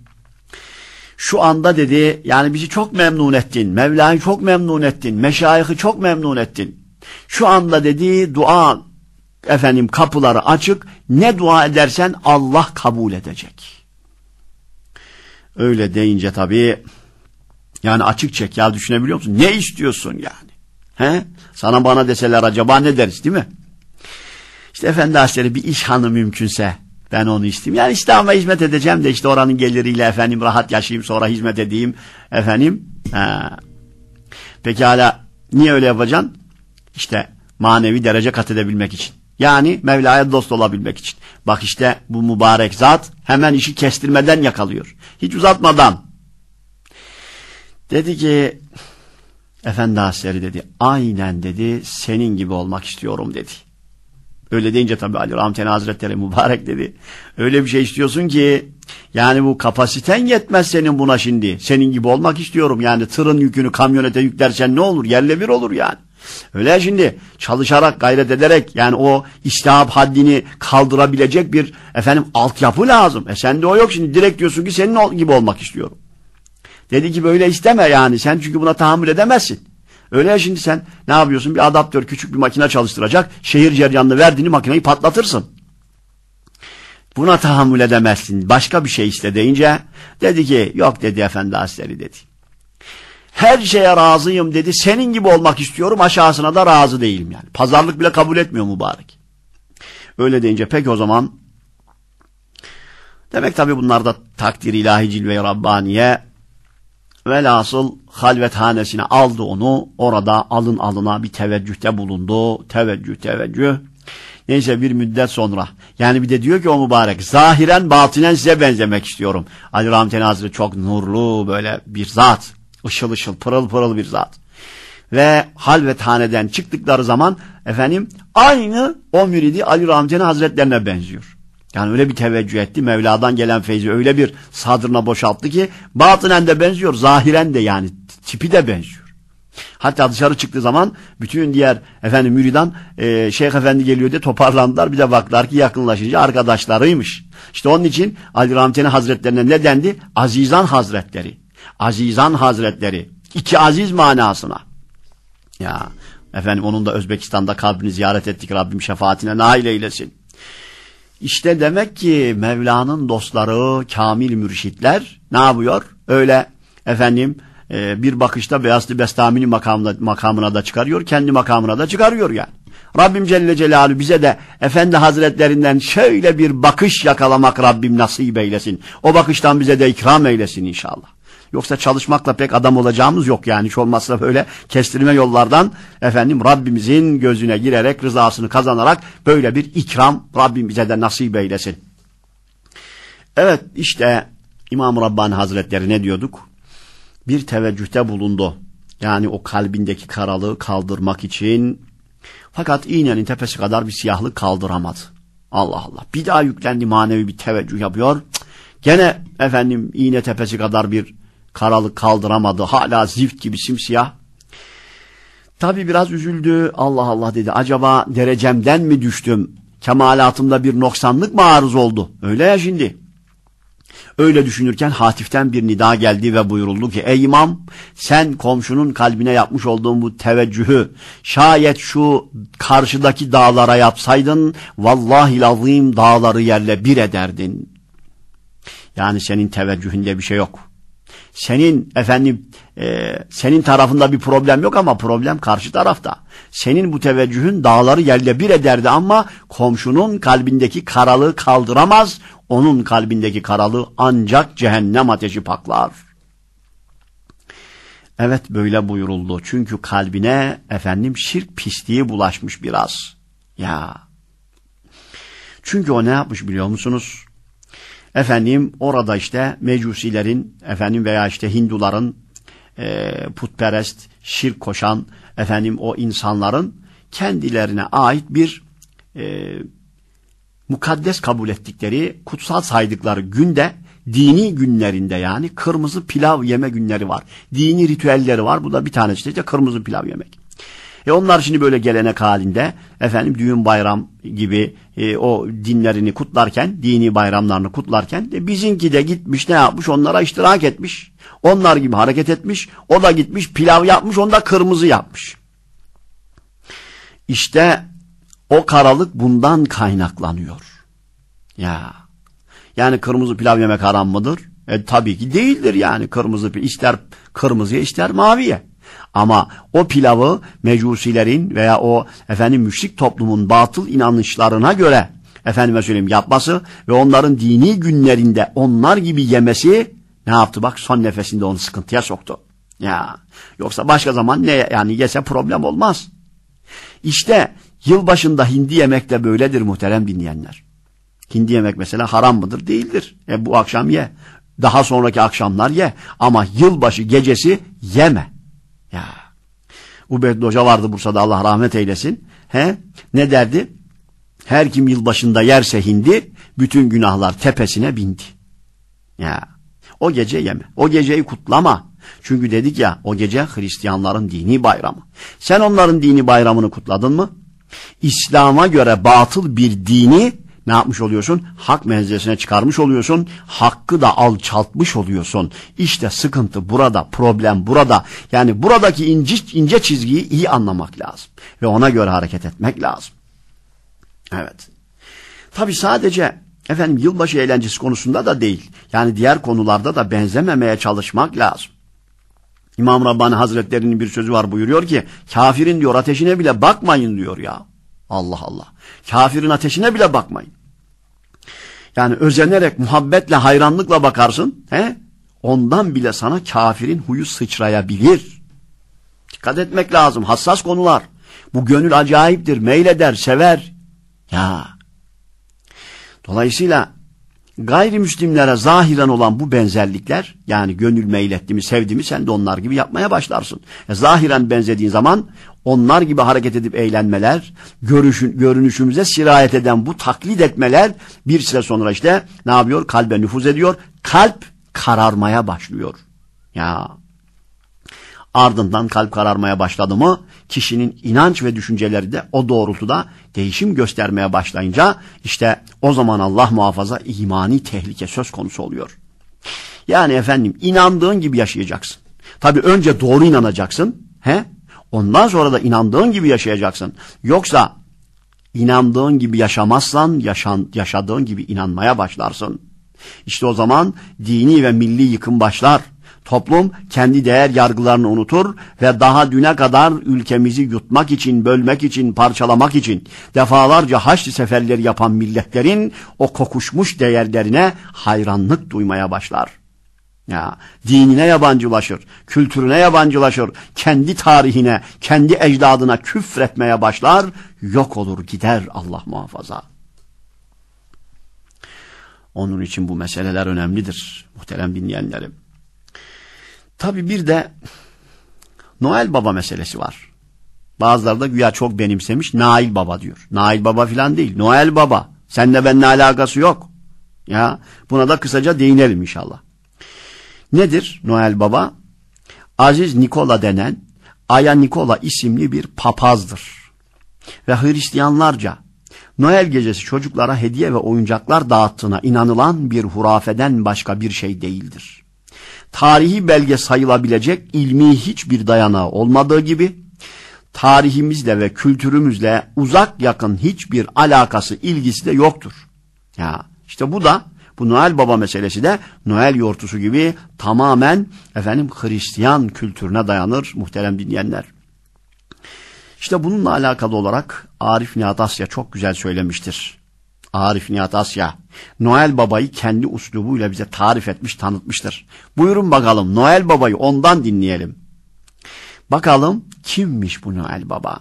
şu anda dedi yani bizi çok memnun ettin. Mevla'yı çok memnun ettin. Meşayih'i çok memnun ettin. Şu anda dedi dua efendim kapıları açık. Ne dua edersen Allah kabul edecek. Öyle deyince tabii yani açık çek ya, düşünebiliyor musun? Ne istiyorsun yani? He? Sana bana deseler acaba ne deriz değil mi? İşte efendi hazretleri bir iş hanı mümkünse ben onu isteyeyim. Yani İslam'a hizmet edeceğim de işte oranın geliriyle efendim rahat yaşayayım, sonra hizmet edeyim efendim. Ha. Pekala niye öyle yapacaksın? İşte manevi derece kat edebilmek için. Yani Mevla'ya dost olabilmek için. Bak işte bu mübarek zat hemen işi kestirmeden yakalıyor. Hiç uzatmadan. Dedi ki efendi hazretleri dedi aynen dedi senin gibi olmak istiyorum dedi. Öyle deyince tabii Ali Rahmetli Hazretleri mübarek dedi. Öyle bir şey istiyorsun ki yani bu kapasiten yetmez senin buna şimdi. Senin gibi olmak istiyorum. Yani tırın yükünü kamyonete yüklersen ne olur? Yerle bir olur yani. Öyle şimdi çalışarak, gayret ederek yani o istihap haddini kaldırabilecek bir efendim altyapı lazım. E sende o yok, şimdi direkt diyorsun ki senin gibi olmak istiyorum. Dedi ki böyle isteme yani, sen çünkü buna tahammül edemezsin. Öyle ya, şimdi sen ne yapıyorsun? Bir adaptör, küçük bir makine çalıştıracak, şehir ceryanını verdiğini makineyi patlatırsın. Buna tahammül edemezsin. Başka bir şey iste deyince dedi ki yok dedi, efendi hazretleri dedi. Her şeye razıyım dedi. Senin gibi olmak istiyorum, aşağısına da razı değilim yani. Pazarlık bile kabul etmiyor mübarek. Öyle deyince peki o zaman, demek tabi bunlar da takdir ilahi, cilve-i Rabbaniye. Velhasıl halvethanesine aldı onu. Orada alın alına bir teveccühte bulundu. Teveccüh teveccüh. Neyse bir müddet sonra. Yani bir de diyor ki o mübarek, zahiren batinen size benzemek istiyorum. Ali Rahmetli Hazretleri çok nurlu böyle bir zat. Işıl ışıl, pırıl pırıl bir zat. Ve halvethaneden çıktıkları zaman efendim aynı o müridi Ali Rahmetli Hazretlerine benziyor. Yani öyle bir teveccüh etti. Mevla'dan gelen feyzi öyle bir sadrına boşalttı ki batınen de benziyor, zahiren de yani tipi de benziyor. Hatta dışarı çıktığı zaman bütün diğer efendim müridan e, Şeyh Efendi geliyor diye toparlandılar. Bir de baktılar ki yakınlaşınca arkadaşlarıymış. İşte onun için Ali Rahmetli Hazretlerine ne dendi? Azizan Hazretleri. Azizan Hazretleri. İki aziz manasına. Ya efendim onun da Özbekistan'da kabrini ziyaret ettik. Rabbim şefaatine nail eylesin. İşte demek ki Mevla'nın dostları, kamil mürşitler ne yapıyor? Öyle efendim e, bir bakışta Beyazlı Bestami'nin makamına, makamına da çıkarıyor, kendi makamına da çıkarıyor yani. Rabbim Celle Celaluhu bize de Efendi Hazretlerinden şöyle bir bakış yakalamak Rabbim nasip eylesin. O bakıştan bize de ikram eylesin inşallah. Yoksa çalışmakla pek adam olacağımız yok yani. Hiç olmazsa böyle kestirme yollardan efendim Rabbimizin gözüne girerek, rızasını kazanarak böyle bir ikram Rabbim bize de nasip eylesin. Evet, işte İmam-ı Rabbani Hazretleri ne diyorduk? Bir teveccühte bulundu. Yani o kalbindeki karalığı kaldırmak için, fakat iğnenin tepesi kadar bir siyahlık kaldıramadı. Allah Allah. Bir daha yüklendi, manevi bir teveccüh yapıyor. Gene efendim iğne tepesi kadar bir karalık kaldıramadı. Hala zift gibi simsiyah. Tabi biraz üzüldü. Allah Allah dedi. Acaba derecemden mi düştüm? Kemalatımda bir noksanlık mı arız oldu? Öyle ya şimdi. Öyle düşünürken hatiften bir nida geldi ve buyuruldu ki ey imam, sen komşunun kalbine yapmış olduğun bu teveccühü şayet şu karşıdaki dağlara yapsaydın vallahi lazim dağları yerle bir ederdin. Yani senin teveccühünde bir şey yok. Senin efendim e, senin tarafında bir problem yok ama problem karşı tarafta. Senin bu teveccühün dağları yerle bir ederdi ama komşunun kalbindeki karalığı kaldıramaz. Onun kalbindeki karalığı ancak cehennem ateşi paklar. Evet, böyle buyuruldu. Çünkü kalbine efendim şirk pisliği bulaşmış biraz. Ya. Çünkü o ne yapmış biliyor musunuz? Efendim orada işte mecusilerin efendim veya işte Hinduların e, putperest, şirk koşan efendim o insanların kendilerine ait bir e, mukaddes kabul ettikleri, kutsal saydıkları günde, dini günlerinde yani kırmızı pilav yeme günleri var. Dini ritüelleri var. Bu da bir tanesi işte kırmızı pilav yemek. E onlar şimdi böyle gelenek halinde efendim düğün bayram gibi e, o dinlerini kutlarken, dini bayramlarını kutlarken de bizimki de gitmiş ne yapmış, onlara iştirak etmiş. Onlar gibi hareket etmiş. O da gitmiş pilav yapmış, onu da kırmızı yapmış. İşte o karalık bundan kaynaklanıyor. Ya. Yani kırmızı pilav yemek haram mıdır? E, tabii ki değildir yani. Kırmızı ister kırmızıya ister maviye. Ama o pilavı mecusilerin veya o efendim müşrik toplumun batıl inanışlarına göre efendime söyleyeyim yapması ve onların dini günlerinde onlar gibi yemesi ne yaptı? Bak son nefesinde onu sıkıntıya soktu. Ya. Yoksa başka zaman ne yani yese problem olmaz. İşte yılbaşında hindi yemek de böyledir muhterem dinleyenler. Hindi yemek mesela haram mıdır? Değildir. E bu akşam ye. Daha sonraki akşamlar ye. Ama yılbaşı gecesi yeme. Ya. Ubeyd Hoca vardı Bursa'da, Allah rahmet eylesin. He? Ne derdi? Her kim yılbaşında yerse hindi, bütün günahlar tepesine bindi. Ya. O gece yeme. O geceyi kutlama. Çünkü dedik ya, o gece Hristiyanların dini bayramı. Sen onların dini bayramını kutladın mı? İslam'a göre batıl bir dini ne yapmış oluyorsun? Hak menzilesine çıkarmış oluyorsun. Hakkı da alçaltmış oluyorsun. İşte sıkıntı burada, problem burada. Yani buradaki ince, ince çizgiyi iyi anlamak lazım. Ve ona göre hareket etmek lazım. Evet. Tabii sadece efendim yılbaşı eğlencesi konusunda da değil. Yani diğer konularda da benzememeye çalışmak lazım. İmam Rabbani Hazretleri'nin bir sözü var, buyuruyor ki kafirin diyor ateşine bile bakmayın diyor ya. Allah Allah. Kafirin ateşine bile bakmayın. Yani özenerek, muhabbetle, hayranlıkla bakarsın. He? Ondan bile sana kafirin huyu sıçrayabilir. Dikkat etmek lazım. Hassas konular. Bu gönül acayiptir. Meyleder, sever. Ya. Dolayısıyla gayrimüslimlere zahiren olan bu benzerlikler, yani gönül meyletti mi, sevdi mi, sen de onlar gibi yapmaya başlarsın. E, zahiren benzediğin zaman onlar gibi hareket edip eğlenmeler, görüşün, görünüşümüze sirayet eden bu taklit etmeler bir süre sonra işte ne yapıyor? Kalbe nüfuz ediyor. Kalp kararmaya başlıyor. Ya. Ardından kalp kararmaya başladı mı kişinin inanç ve düşünceleri de o doğrultuda değişim göstermeye başlayınca işte o zaman Allah muhafaza imani tehlike söz konusu oluyor. Yani efendim inandığın gibi yaşayacaksın. Tabii önce doğru inanacaksın. He? Ondan sonra da inandığın gibi yaşayacaksın. Yoksa inandığın gibi yaşamazsan yaşan, yaşadığın gibi inanmaya başlarsın. İşte o zaman dini ve milli yıkım başlar. Toplum kendi değer yargılarını unutur ve daha düne kadar ülkemizi yutmak için, bölmek için, parçalamak için defalarca haçlı seferleri yapan milletlerin o kokuşmuş değerlerine hayranlık duymaya başlar. Ya, dinine yabancılaşır, kültürüne yabancılaşır, kendi tarihine, kendi ecdadına küfretmeye başlar, yok olur gider Allah muhafaza. Onun için bu meseleler önemlidir muhterem dinleyenlerim. Tabii bir de Noel Baba meselesi var. Bazıları da güya çok benimsemiş, Nail Baba diyor. Nail Baba filan değil, Noel Baba. Seninle benimle alakası yok. Ya, buna da kısaca değinelim inşallah. Nedir Noel Baba? Aziz Nikola denen Aya Nikola isimli bir papazdır. Ve Hristiyanlarca Noel gecesi çocuklara hediye ve oyuncaklar dağıttığına inanılan bir hurafeden başka bir şey değildir. Tarihi belge sayılabilecek ilmi hiçbir dayanağı olmadığı gibi tarihimizle ve kültürümüzle uzak yakın hiçbir alakası, ilgisi de yoktur. Ya işte bu da bu Noel Baba meselesi de Noel yortusu gibi tamamen efendim Hristiyan kültürüne dayanır muhterem dinleyenler. İşte bununla alakalı olarak Arif Nihat Asya çok güzel söylemiştir. Arif Nihat Asya Noel Baba'yı kendi uslubuyla bize tarif etmiş, tanıtmıştır. Buyurun bakalım Noel Baba'yı ondan dinleyelim. Bakalım kimmiş bu Noel Baba?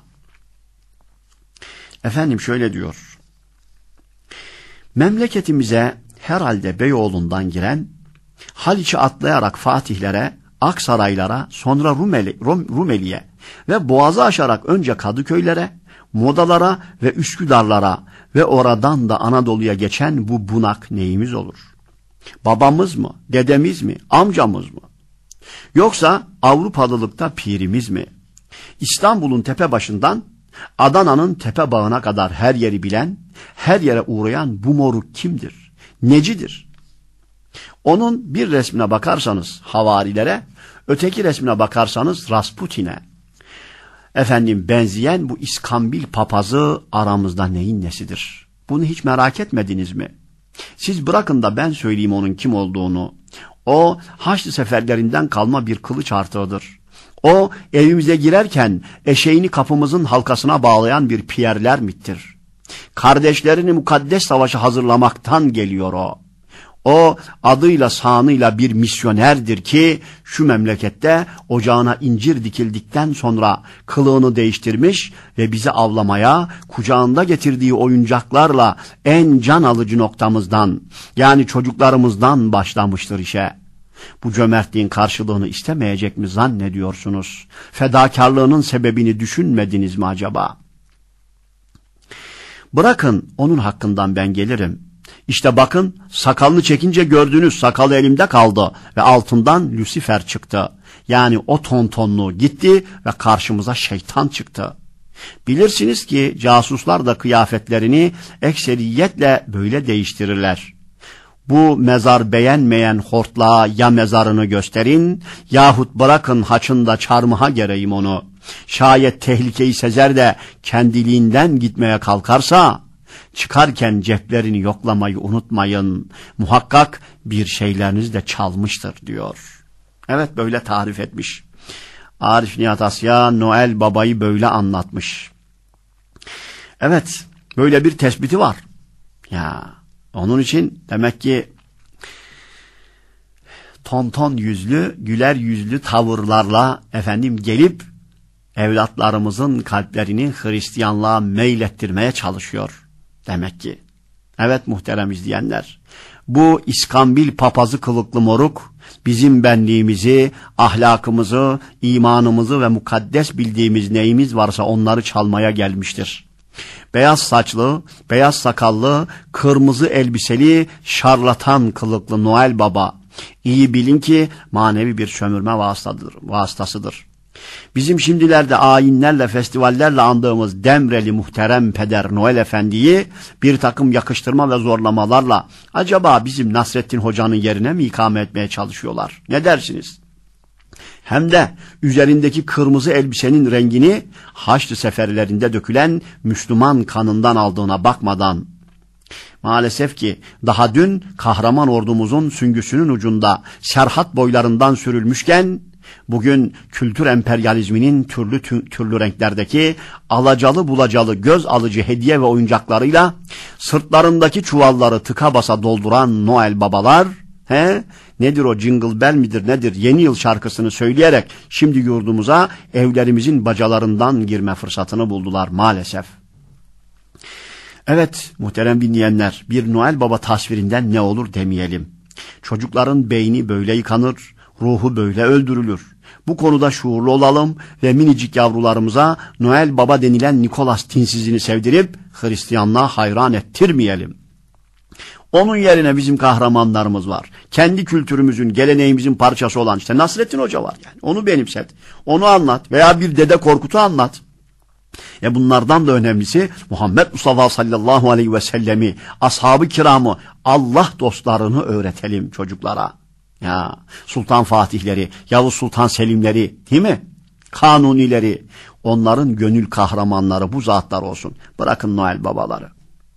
Efendim şöyle diyor. Memleketimize herhalde Beyoğlu'ndan giren, Haliç'i atlayarak Fatihlere, Aksaraylara, sonra Rumeli, Rum, Rumeli'ye ve Boğaz'ı aşarak önce Kadıköylere, Modalara ve Üsküdarlara ve oradan da Anadolu'ya geçen bu bunak neyimiz olur? Babamız mı, dedemiz mi, amcamız mı? Yoksa Avrupalılıkta pirimiz mi? İstanbul'un tepe başından Adana'nın tepe bağına kadar her yeri bilen, her yere uğrayan bu moruk kimdir? Necidir? Onun bir resmine bakarsanız havarilere, öteki resmine bakarsanız Rasputin'e, efendim benzeyen bu İskambil papazı aramızda neyin nesidir? Bunu hiç merak etmediniz mi? Siz bırakın da ben söyleyeyim onun kim olduğunu. O Haçlı seferlerinden kalma bir kılıç artığıdır. O evimize girerken eşeğini kapımızın halkasına bağlayan bir Pierre mittir. Kardeşlerini mukaddes savaşa hazırlamaktan geliyor o. O adıyla sanıyla bir misyonerdir ki şu memlekette ocağına incir dikildikten sonra kılığını değiştirmiş ve bizi avlamaya kucağında getirdiği oyuncaklarla en can alıcı noktamızdan, yani çocuklarımızdan başlamıştır işe. Bu cömertliğin karşılığını istemeyecek mi zannediyorsunuz? Fedakarlığının sebebini düşünmediniz mi acaba? Bırakın onun hakkından ben gelirim. İşte bakın sakalını çekince gördüğünüz sakalı elimde kaldı ve altından Lucifer çıktı. Yani o tontonlu gitti ve karşımıza şeytan çıktı. Bilirsiniz ki casuslar da kıyafetlerini ekseriyetle böyle değiştirirler. Bu mezar beğenmeyen hortlağa ya mezarını gösterin yahut bırakın haçında çarmıha gereyim onu. Şayet tehlikeyi sezer de kendiliğinden gitmeye kalkarsa çıkarken ceplerini yoklamayı unutmayın. Muhakkak bir şeyleriniz de çalmıştır diyor. Evet, böyle tarif etmiş. Arif Nihat Asya Noel Baba'yı böyle anlatmış. Evet, böyle bir tespiti var. Ya, onun için demek ki tonton yüzlü, güler yüzlü tavırlarla efendim gelip evlatlarımızın kalplerini Hristiyanlığa meylettirmeye çalışıyor. Demek ki. Evet muhterem izleyenler. Bu İskambil papazı kılıklı moruk bizim benliğimizi, ahlakımızı, imanımızı ve mukaddes bildiğimiz neyimiz varsa onları çalmaya gelmiştir. Beyaz saçlı, beyaz sakallı, kırmızı elbiseli, şarlatan kılıklı Noel Baba. İyi bilin ki manevi bir sömürme vasıtadır, vasıtasıdır. Bizim şimdilerde ayinlerle, festivallerle andığımız Demreli muhterem peder Noel Efendi'yi bir takım yakıştırma ve zorlamalarla acaba bizim Nasrettin Hoca'nın yerine mi ikame etmeye çalışıyorlar? Ne dersiniz? Hem de üzerindeki kırmızı elbisenin rengini Haçlı seferlerinde dökülen Müslüman kanından aldığına bakmadan. Maalesef ki daha dün kahraman ordumuzun süngüsünün ucunda Serhat boylarından sürülmüşken bugün kültür emperyalizminin türlü türlü renklerdeki alacalı bulacalı göz alıcı hediye ve oyuncaklarıyla sırtlarındaki çuvalları tıka basa dolduran Noel babalar, he, nedir o Jingle Bell midir nedir yeni yıl şarkısını söyleyerek şimdi yurdumuza evlerimizin bacalarından girme fırsatını buldular maalesef. Evet muhterem dinleyenler, bir Noel Baba tasvirinden ne olur demeyelim. Çocukların beyni böyle yıkanır, ruhu böyle öldürülür. Bu konuda şuurlu olalım ve minicik yavrularımıza Noel Baba denilen Nikolas tinsizini sevdirip Hristiyanlığa hayran ettirmeyelim. Onun yerine bizim kahramanlarımız var. Kendi kültürümüzün, geleneğimizin parçası olan işte Nasrettin Hoca var yani. Onu benimset, onu anlat veya bir Dede Korkut'u anlat. E bunlardan da önemlisi Muhammed Mustafa sallallahu aleyhi ve sellemi, ashab-ı kiramı, Allah dostlarını öğretelim çocuklara. Ya Sultan Fatihleri, Yavuz Sultan Selimleri, değil mi? Kanunileri, onların gönül kahramanları bu zatlar olsun. Bırakın Noel babaları.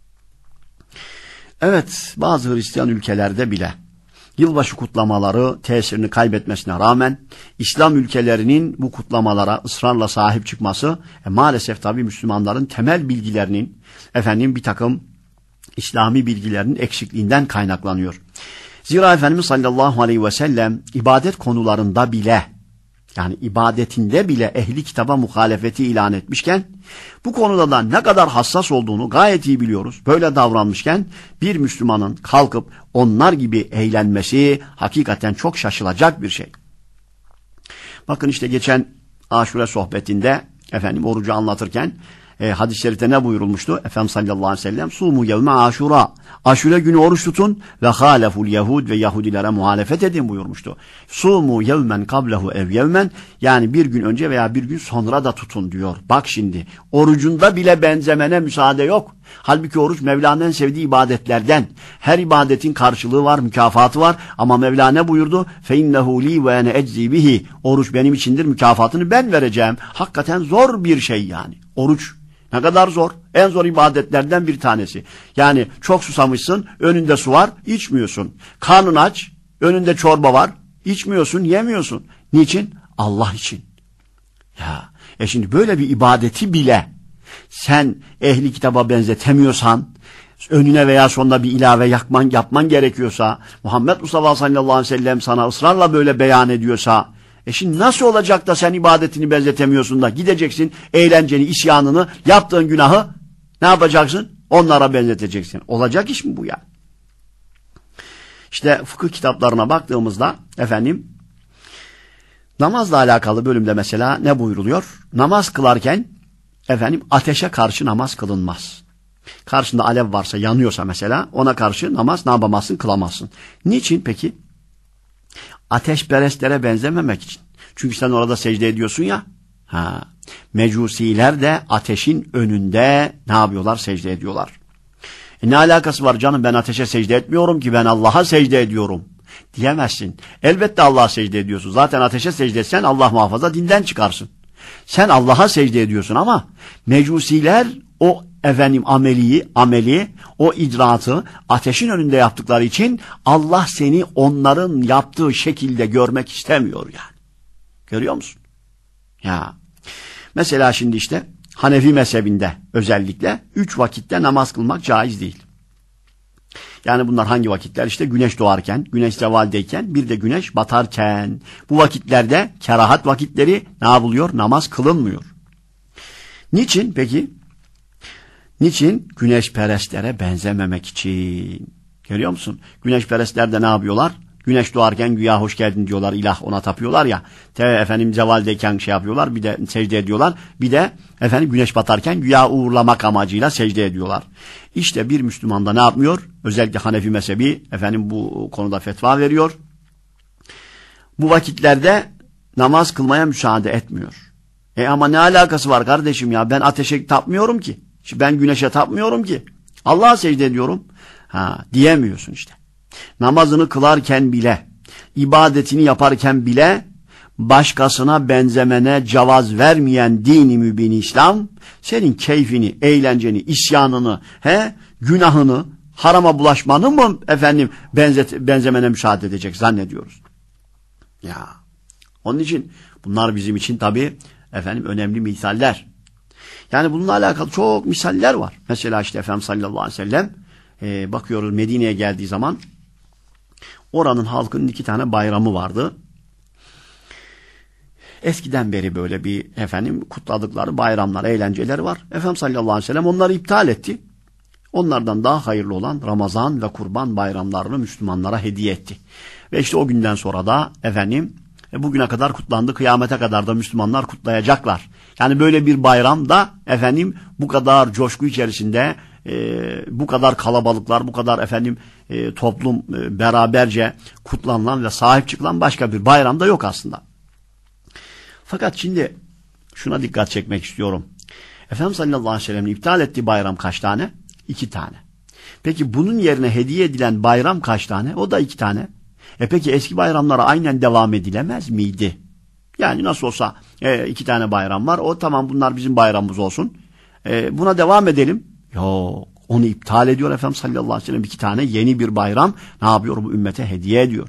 Evet, bazı Hristiyan ülkelerde bile yılbaşı kutlamaları tesirini kaybetmesine rağmen İslam ülkelerinin bu kutlamalara ısrarla sahip çıkması e, maalesef tabii Müslümanların temel bilgilerinin efendim bir takım İslami bilgilerinin eksikliğinden kaynaklanıyor. Zira Efendimiz sallallahu aleyhi ve sellem ibadet konularında bile, yani ibadetinde bile ehli kitaba muhalefeti ilan etmişken, bu konuda da ne kadar hassas olduğunu gayet iyi biliyoruz. Böyle davranmışken bir Müslümanın kalkıp onlar gibi eğlenmesi hakikaten çok şaşılacak bir şey. Bakın işte geçen Aşure sohbetinde efendim orucu anlatırken e, hadis-i şerifte ne buyurulmuştu? Efendimiz sallallahu aleyhi ve sellem sumu yevme aşura. Aşure günü oruç tutun ve haleful yehud ve Yahudilere muhalefet edin buyurmuştu. Sumu yevmen kablehu ev yevmen, yani bir gün önce veya bir gün sonra da tutun diyor. Bak şimdi orucunda bile benzemene müsaade yok. Halbuki oruç Mevla'nın en sevdiği ibadetlerden. Her ibadetin karşılığı var, mükafatı var ama Mevla ne buyurdu? Fe innehu li ve ene eczi bihi. Oruç benim içindir, mükafatını ben vereceğim. Hakikaten zor bir şey yani. Oruç ne kadar zor. En zor ibadetlerden bir tanesi. Yani çok susamışsın, önünde su var, içmiyorsun. Karnın aç, önünde çorba var, içmiyorsun, yemiyorsun. Niçin? Allah için. Ya, e şimdi böyle bir ibadeti bile sen ehli kitaba benzetemiyorsan, önüne veya sonuna bir ilave yakman, yapman gerekiyorsa, Muhammed Mustafa sallallahu aleyhi ve sellem sana ısrarla böyle beyan ediyorsa, e şimdi nasıl olacak da sen ibadetini benzetemiyorsun da gideceksin eğlenceni, isyanını, yaptığın günahı ne yapacaksın? Onlara benzeteceksin. Olacak iş mi bu ya? İşte fıkıh kitaplarına baktığımızda efendim namazla alakalı bölümde mesela ne buyruluyor? Namaz kılarken efendim ateşe karşı namaz kılınmaz. Karşında alev varsa, yanıyorsa mesela ona karşı namaz ne yapamazsın? Kılamazsın. Niçin peki? Ateşperestlere benzememek için. Çünkü sen orada secde ediyorsun ya. Ha. Mecusiler de ateşin önünde ne yapıyorlar? Secde ediyorlar. E ne alakası var canım, ben ateşe secde etmiyorum ki, ben Allah'a secde ediyorum diyemezsin. Elbette Allah'a secde ediyorsun. Zaten ateşe secde etsen Allah muhafaza dinden çıkarsın. Sen Allah'a secde ediyorsun ama mecusiler o efendim ameliyi, ameli, o icraatı ateşin önünde yaptıkları için Allah seni onların yaptığı şekilde görmek istemiyor yani. Görüyor musun? Ya. Mesela şimdi işte Hanefi mezhebinde özellikle üç vakitte namaz kılmak caiz değil. Yani bunlar hangi vakitler? İşte güneş doğarken, güneş zevaldeyken, bir de güneş batarken. Bu vakitlerde kerahat vakitleri ne yapılıyor? Namaz kılınmıyor. Niçin peki? Niçin? Güneşperestlere benzememek için. Görüyor musun? Güneşperestler de ne yapıyorlar? Güneş doğarken güya hoş geldin diyorlar, ilah ona tapıyorlar ya. Te efendim zevaldeyken şey yapıyorlar, bir de secde ediyorlar. Bir de efendim güneş batarken güya uğurlamak amacıyla secde ediyorlar. İşte bir Müslüman da ne yapmıyor? Özellikle Hanefi mezhebi efendim bu konuda fetva veriyor. Bu vakitlerde namaz kılmaya müsaade etmiyor. E ama ne alakası var kardeşim ya? Ben ateşe tapmıyorum ki. Ben güneşe tapmıyorum ki. Allah'a secde ediyorum. Ha, diyemiyorsun işte. Namazını kılarken bile, ibadetini yaparken bile başkasına benzemene cevaz vermeyen dini mübin İslam, senin keyfini, eğlenceni, isyanını, he, günahını, harama bulaşmanı mı efendim benzet, benzemene müsaade edecek zannediyoruz. Ya, onun için bunlar bizim için tabii efendim önemli misaller. Yani bununla alakalı çok misaller var. Mesela işte Efendimiz sallallahu aleyhi ve sellem e, bakıyoruz Medine'ye geldiği zaman oranın halkının iki tane bayramı vardı. Eskiden beri böyle bir efendim kutladıkları bayramlar, eğlenceleri var. Efendimiz sallallahu aleyhi ve sellem onları iptal etti. Onlardan daha hayırlı olan Ramazan ve Kurban bayramlarını Müslümanlara hediye etti. Ve işte o günden sonra da efendim bugüne kadar kutlandı, kıyamete kadar da Müslümanlar kutlayacaklar. Yani böyle bir bayramda efendim bu kadar coşku içerisinde, e, bu kadar kalabalıklar, bu kadar efendim e, toplum e, beraberce kutlanılan ve sahip çıkılan başka bir bayramda yok aslında. Fakat şimdi şuna dikkat çekmek istiyorum. Efendimiz sallallahu aleyhi ve sellem'in iptal ettiği bayram kaç tane? İki tane. Peki bunun yerine hediye edilen bayram kaç tane? O da iki tane. E peki eski bayramlara aynen devam edilemez miydi? Yani nasıl olsa e, iki tane bayram var. O tamam, bunlar bizim bayramımız olsun. E, buna devam edelim. Yok. Onu iptal ediyor Efendimiz sallallahu aleyhi ve sellem. İki tane yeni bir bayram ne yapıyor? Bu ümmete hediye ediyor.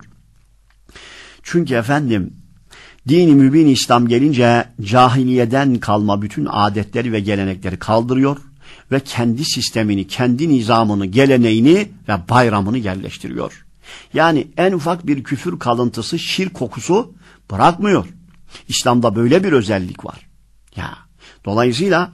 Çünkü efendim dini mübin İslam gelince cahiliyeden kalma bütün adetleri ve gelenekleri kaldırıyor ve kendi sistemini, kendi nizamını, geleneğini ve bayramını yerleştiriyor. Yani en ufak bir küfür kalıntısı, şirk kokusu bırakmıyor. İslam'da böyle bir özellik var. Ya, dolayısıyla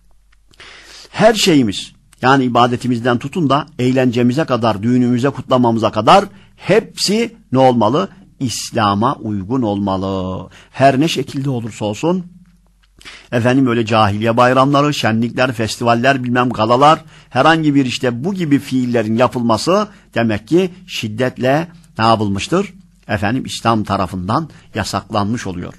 her şeyimiz, yani ibadetimizden tutun da eğlencemize kadar, düğünümüze, kutlamamıza kadar hepsi ne olmalı? İslam'a uygun olmalı. Her ne şekilde olursa olsun, efendim öyle cahiliye bayramları, şenlikler, festivaller, bilmem galalar, herhangi bir işte bu gibi fiillerin yapılması demek ki şiddetle ne yapılmıştır? Efendim İslam tarafından yasaklanmış oluyor.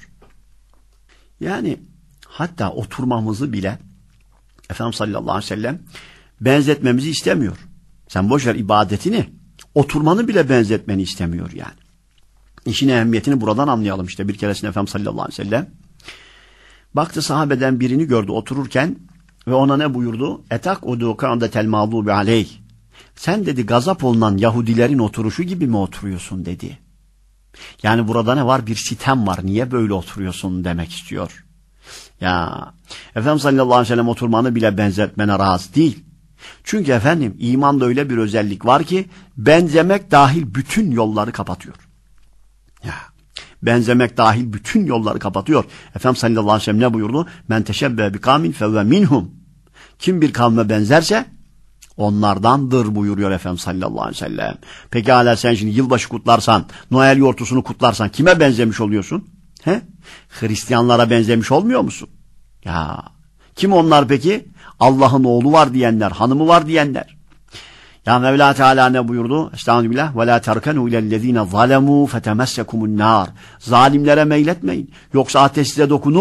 Yani hatta oturmamızı bile Efendimiz sallallahu aleyhi ve sellem benzetmemizi istemiyor. Sen boşver ibadetini, oturmanı bile benzetmeni istemiyor yani. İşin ehemmiyetini buradan anlayalım işte. Bir keresinde Efendimiz sallallahu aleyhi ve sellem baktı, sahabeden birini gördü otururken ve ona ne buyurdu? Etak udu ka'detel mağdubi aleyh. Sen dedi gazap olunan Yahudilerin oturuşu gibi mi oturuyorsun dedi. Yani burada ne var? Bir sitem var. Niye böyle oturuyorsun demek istiyor. Ya Efendimiz sallallahu aleyhi ve sellem oturmanı bile benzetmene razı değil. Çünkü efendim imanda öyle bir özellik var ki benzemek dahil bütün yolları kapatıyor. Ya benzemek dahil bütün yolları kapatıyor. Efendimiz sallallahu aleyhi ve sellem ne buyurdu? Men teşebbe bi kavmin fevve minhum. Kim bir kavme benzerse onlardandır buyuruyor Efendimiz sallallahu aleyhi ve sellem. Peki hala sen şimdi yılbaşı kutlarsan, Noel yortusunu kutlarsan kime benzemiş oluyorsun? He? Hristiyanlara benzemiş olmuyor musun? Ya kim onlar peki? Allah'ın oğlu var diyenler, hanımı var diyenler. Ya Mevla Teala ne buyurdu? Estağfirullah. Ve la terkenu ilellezine zalemû fetemessekumun nar. Zalimlere meyletmeyin. Yoksa ateş size dokunur.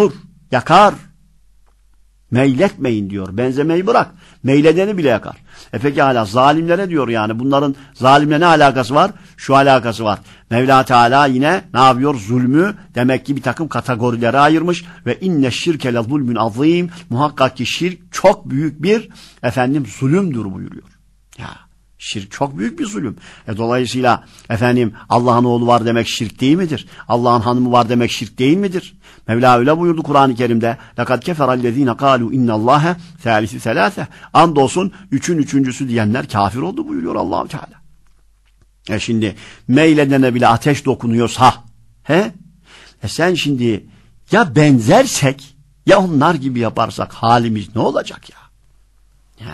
Yakar. Meyletmeyin diyor. Benzemeyi bırak. Meyledeni bile yakar. E peki hala zalimlere diyor yani. Bunların zalimle ne alakası var? Şu alakası var. Mevla Teala yine ne yapıyor? Zulmü demek ki bir takım kategorilere ayırmış. Ve inne şirke le zulmün azim. Muhakkak ki şirk çok büyük bir efendim zulümdür buyuruyor. Ya şirk çok büyük bir zulüm. E dolayısıyla efendim Allah'ın oğlu var demek şirk değil midir? Allah'ın hanımı var demek şirk değil midir? Mevla öyle buyurdu Kur'an-ı Kerim'de. لَقَدْ كَفَرَ الَّذ۪ينَ قَالُوا اِنَّ اللّٰهَ ثَالِثِ ثَلَاثَ Andolsun üçün üçüncüsü diyenler kafir oldu buyuruyor Allah-u Teala. E şimdi meyledene bile ateş dokunuyorsa he? E sen şimdi ya benzersek ya onlar gibi yaparsak halimiz ne olacak ya? Ya.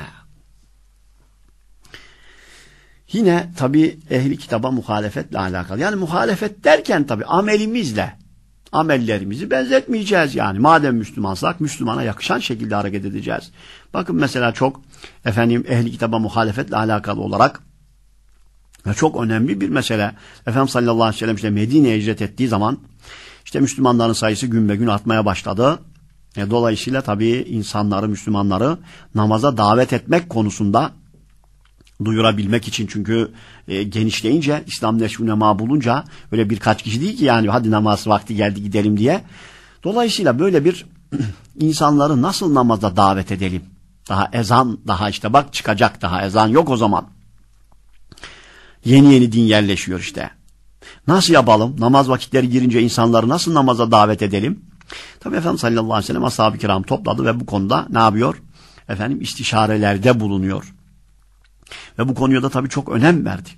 Yine tabi ehli kitaba muhalefetle alakalı. Yani muhalefet derken tabi amelimizle, amellerimizi benzetmeyeceğiz yani. Madem Müslümansak Müslümana yakışan şekilde hareket edeceğiz. Bakın mesela çok efendim ehli kitaba muhalefetle alakalı olarak ve çok önemli bir mesele. Efendimiz sallallahu aleyhi ve sellem işte Medine'ye hicret ettiği zaman işte Müslümanların sayısı gün be gün artmaya başladı. E, dolayısıyla tabi insanları, Müslümanları namaza davet etmek konusunda duyurabilmek için çünkü e, genişleyince İslam neşvünema bulunca öyle birkaç kişi değil ki yani hadi namaz vakti geldi gidelim diye. Dolayısıyla böyle bir insanları nasıl namaza davet edelim? Daha ezan daha işte bak çıkacak daha ezan yok o zaman. Yeni yeni din yerleşiyor işte. Nasıl yapalım? Namaz vakitleri girince insanları nasıl namaza davet edelim? Tabii Efendimiz sallallahu aleyhi ve sellem ashab-ı kiram topladı ve bu konuda ne yapıyor? Efendim istişarelerde bulunuyor. Ve bu konuya da tabii çok önem verdi.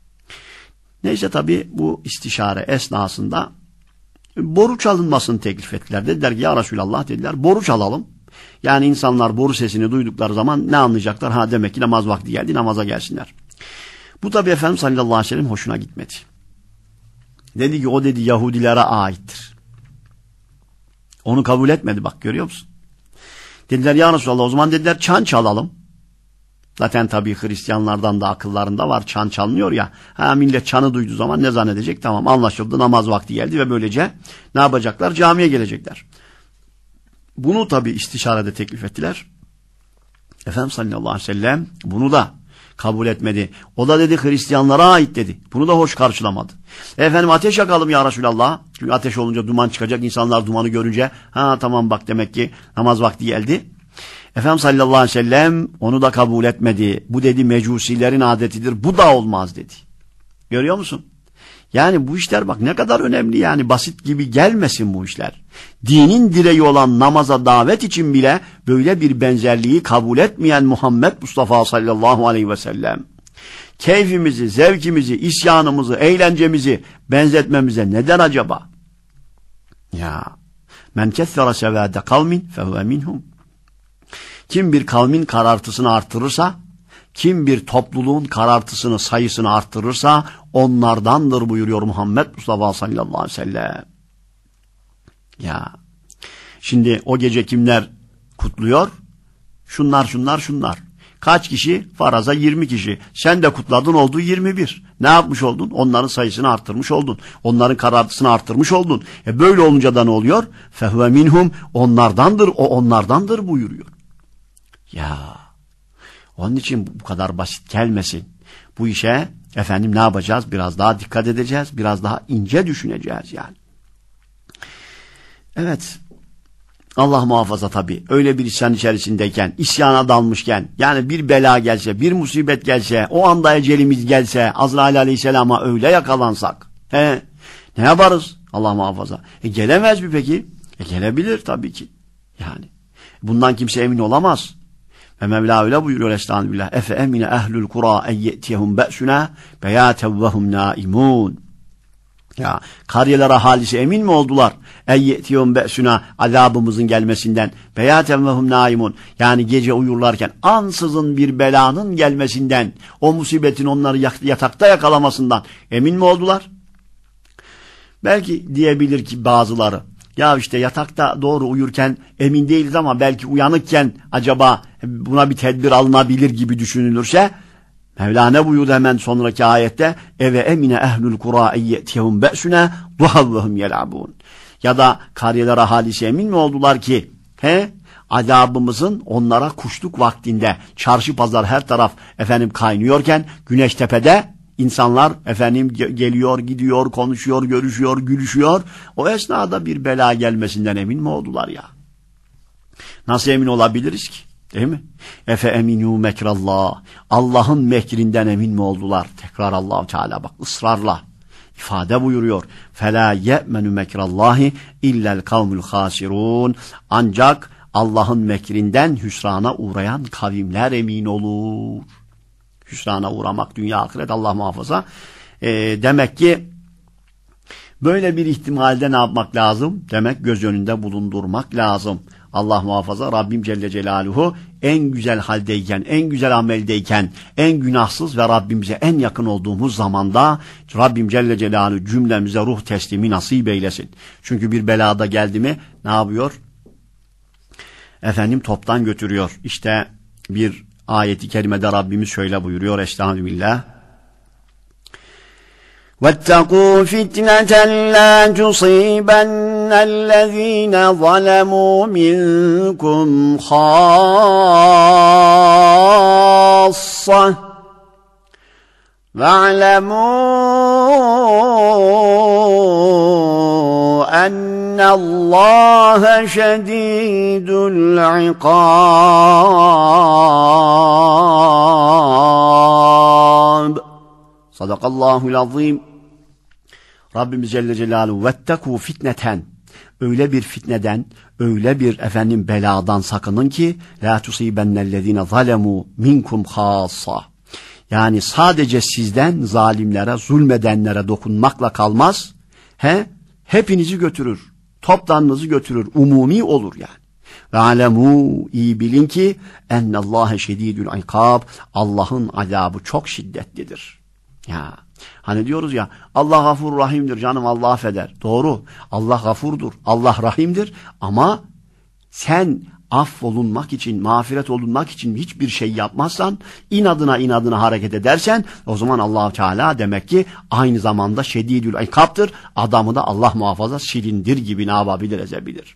Neyse tabii bu istişare esnasında boruç alınmasını teklif ettiler. Dediler ki ya Resulallah dediler boruç alalım. Yani insanlar boru sesini duydukları zaman ne anlayacaklar? Ha demek ki namaz vakti geldi namaza gelsinler. Bu tabii Efendimiz sallallahu aleyhi ve sellem hoşuna gitmedi. Dedi ki o dedi Yahudilere aittir. Onu kabul etmedi bak görüyor musun? Dediler ya Resulallah o zaman dediler çan çalalım. Zaten tabii Hristiyanlardan da akıllarında var çan çalınıyor ya. Ha millet çanı duyduğu zaman ne zannedecek? Tamam anlaşıldı namaz vakti geldi ve böylece ne yapacaklar? Camiye gelecekler. Bunu tabii istişarede teklif ettiler. Efendimiz sallallahu aleyhi ve sellem bunu da kabul etmedi. O da dedi Hristiyanlara ait dedi. Bunu da hoş karşılamadı. Efendim ateş yakalım ya Resulallah. Çünkü ateş olunca duman çıkacak. İnsanlar dumanı görünce ha tamam bak demek ki namaz vakti geldi. Efendimiz sallallahu aleyhi ve sellem onu da kabul etmedi. Bu dedi mecusilerin adetidir. Bu da olmaz dedi. Görüyor musun? Yani bu işler bak ne kadar önemli yani basit gibi gelmesin bu işler. Dinin direği olan namaza davet için bile böyle bir benzerliği kabul etmeyen Muhammed Mustafa sallallahu aleyhi ve sellem keyfimizi, zevkimizi, isyanımızı, eğlencemizi benzetmemize neden acaba? Ya men kessara sevade kavmin fehuve minhum. Kim bir kavmin karartısını artırırsa, kim bir topluluğun karartısını, sayısını artırırsa onlardandır buyuruyor Muhammed Mustafa sallallahu aleyhi ve sellem. Ya, şimdi o gece kimler kutluyor? Şunlar, şunlar, şunlar. Kaç kişi? Faraza yirmi kişi. Sen de kutladın oldu yirmi bir. Ne yapmış oldun? Onların sayısını arttırmış oldun. Onların karartısını arttırmış oldun. E böyle olunca da ne oluyor? Fehve minhum. Onlardandır, o onlardandır buyuruyor. Ya, onun için bu kadar basit gelmesin. Bu işe efendim ne yapacağız? Biraz daha dikkat edeceğiz. Biraz daha ince düşüneceğiz yani. Evet. Allah muhafaza tabii. Öyle bir isyan içerisindeyken, isyana dalmışken, yani bir bela gelse, bir musibet gelse, o anda ecelimiz gelse, Azrail aleyhisselama öyle yakalansak, he, ne yaparız? Allah muhafaza. E gelemez mi peki? E gelebilir tabii ki. Yani. Bundan kimse emin olamaz. Ve Mevla öyle buyuruyor estağfirullah. Efe emine ehlül kura en ye'tiyehum be'suna beyaten ve hum naimun. Ya kariyeler ahalisi emin mi oldular? En ye'tiyehum be'suna azabımızın gelmesinden beyaten ve hum naimun. Yani gece uyurlarken ansızın bir belanın gelmesinden, o musibetin onları yatakta yakalamasından emin mi oldular? Belki diyebilir ki bazıları. Ya işte yatakta doğru uyurken emin değiliz ama belki uyanıkken acaba buna bir tedbir alınabilir gibi düşünülürse Mevla ne buyurdu hemen sonraki ayette? Eve emine ehlül kura eyyetihum be'suna duhavvehum yel'abun. Ya da kariyeler ahalisi emin mi oldular ki he? Azabımızın onlara kuşluk vaktinde çarşı pazar her taraf efendim kaynıyorken Güneştepe'de insanlar efendim geliyor, gidiyor, konuşuyor, görüşüyor, gülüşüyor. O esnada bir bela gelmesinden emin mi oldular ya? Nasıl emin olabiliriz ki? Değil mi? Efe eminu mekrallah. Allah'ın mekrinden emin mi oldular? Tekrar Allah Teala bak ısrarla ifade buyuruyor. Fela ye'menu mekrallahi illel kavmul hasirun. Ancak Allah'ın mekrinden hüsrana uğrayan kavimler emin olur. Hüsrana uğramak dünya ahiret Allah muhafaza. E, demek ki böyle bir ihtimalde ne yapmak lazım? Demek göz önünde bulundurmak lazım. Allah muhafaza Rabbim Celle Celaluhu en güzel haldeyken, en güzel ameldeyken, en günahsız ve Rabbimize en yakın olduğumuz zamanda Rabbim Celle Celaluhu cümlemize ruh teslimi nasip eylesin. Çünkü bir belada geldi mi ne yapıyor? Efendim toptan götürüyor. İşte bir ayeti kerimede Rabbimiz şöyle buyuruyor. Estağfirullah. وَاتَّقُوا فِتْنَةً لَا تُصِيبَنَّ الَّذ۪ينَ ظَلَمُوا مِنْكُمْ خَاصَّةً وَاعْلَمُوا أَنَّ اللّٰهَ شَد۪يدُ الْعِقَابِ. Sadakallahul azim. Rabbimiz Celle Celaluhu vettekû fitneten. Öyle bir fitneden, öyle bir efendim beladan sakının ki la tusibennellezine zalemû minkum hâssâ. Yani sadece sizden zalimlere, zulmedenlere dokunmakla kalmaz. He? Hepinizi götürür. Toptanınızı götürür. Umumi olur yani. Ve alemû, iyi bilin ki ennallâhe şedîdül ikâb. Allah'ın azabı çok şiddetlidir. Ya hani diyoruz ya Allah gafur rahimdir canım, Allah affeder. Doğru. Allah gafurdur. Allah rahimdir ama sen affolunmak için, mağfiret olunmak için hiçbir şey yapmazsan, inadına inadına hareket edersen o zaman Allah Teala demek ki aynı zamanda şedidül ikaptır. Adamı da Allah muhafaza şirindir gibi ne yapabilir, ezebilir.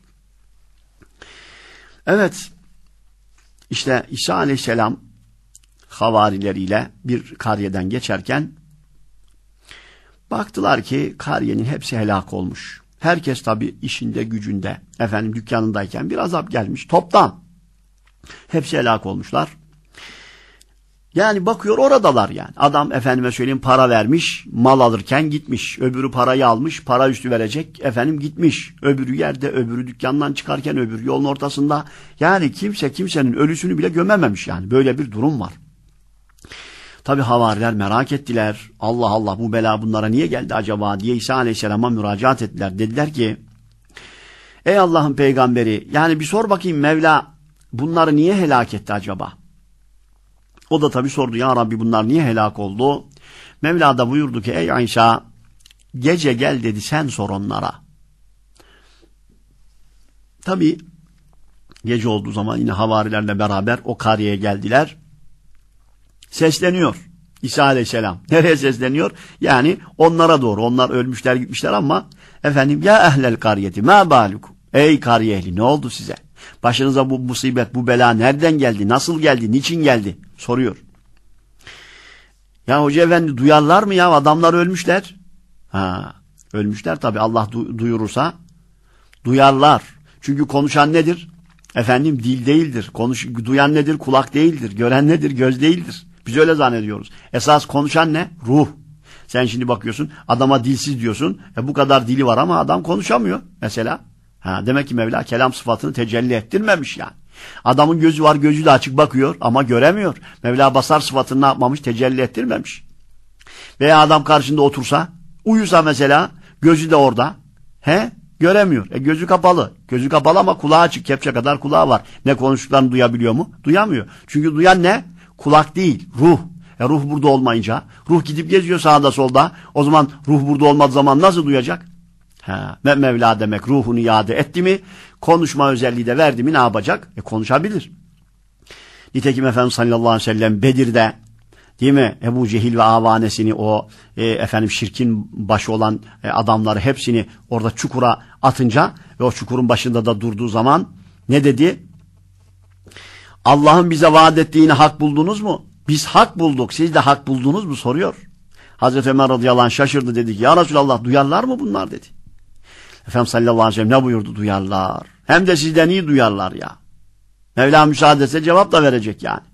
Evet. İşte İsa Aleyhisselam havarileriyle bir kariyeden geçerken baktılar ki kariyenin hepsi helak olmuş. Herkes tabi işinde gücünde, efendim dükkanındayken bir azap gelmiş toptan. Hepsi helak olmuşlar. Yani bakıyor oradalar yani. Adam efendime söyleyeyim para vermiş, mal alırken gitmiş. Öbürü parayı almış, para üstü verecek, efendim gitmiş. Öbürü yerde, öbürü dükkandan çıkarken, öbürü yolun ortasında. Yani kimse kimsenin ölüsünü bile gömememiş yani. Böyle bir durum var. Tabi havariler merak ettiler. Allah Allah bu bela bunlara niye geldi acaba diye İsa Aleyhisselam'a müracaat ettiler. Dediler ki ey Allah'ın peygamberi, yani bir sor bakayım Mevla bunları niye helak etti acaba? O da tabi sordu, ya Rabbi bunlar niye helak oldu? Mevla da buyurdu ki ey İsa, gece gel dedi, sen sor onlara. Tabi gece olduğu zaman yine havarilerle beraber o kariyeye geldiler. Sesleniyor İsa Aleyhisselam. Nereye sesleniyor? Yani onlara doğru. Onlar ölmüşler gitmişler ama efendim ya ehlel kariyeti ma balukum. Ey kariye ehli, ne oldu size? Başınıza bu musibet, bu bela nereden geldi? Nasıl geldi? Niçin geldi? Soruyor. Ya hoca efendi duyarlar mı ya? Adamlar ölmüşler. Ha, ölmüşler tabi. Allah du- duyurursa duyarlar. Çünkü konuşan nedir? Efendim dil değildir. Konuş, duyan nedir? Kulak değildir. Gören nedir? Göz değildir. Biz öyle zannediyoruz. Esas konuşan ne? Ruh. Sen şimdi bakıyorsun adama dilsiz diyorsun. E bu kadar dili var ama adam konuşamıyor mesela. Ha, demek ki Mevla kelam sıfatını tecelli ettirmemiş yani. Adamın gözü var, gözü de açık bakıyor ama göremiyor. Mevla basar sıfatını ne yapmamış? Tecelli ettirmemiş. Veya adam karşında otursa, uyusa mesela, gözü de orada. He? Göremiyor. E gözü kapalı. Gözü kapalı ama kulağı açık. Kepçe kadar kulağı var. Ne konuştuklarını duyabiliyor mu? Duyamıyor. Çünkü duyan ne? Kulak değil, ruh. E ruh burada olmayınca, ruh gidip geziyor sağda solda. O zaman ruh burada olmadığı zaman nasıl duyacak? Ha, Mevla demek ruhunu iade etti mi, konuşma özelliği de verdi mi ne yapacak? E konuşabilir. Nitekim Efendimiz sallallahu aleyhi ve sellem Bedir'de Değil mi? Ebu Cehil ve avanesini, o e, efendim şirkin başı olan e, adamları hepsini orada çukura atınca ve o çukurun başında da durduğu zaman ne dedi? Allah'ın bize vaat ettiğini hak buldunuz mu? Biz hak bulduk. Siz de hak buldunuz mu? Soruyor. Hazreti Ömer radıyallahu anh şaşırdı, dedi ki ya Resulallah duyarlar mı bunlar dedi. Efendimiz sallallahu aleyhi ve sellem ne buyurdu? Duyarlar. Hem de sizden iyi duyarlar ya. Mevla müsaade etse cevap da verecek yani.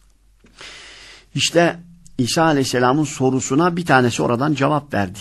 İşte İsa aleyhisselamın sorusuna bir tanesi oradan cevap verdi.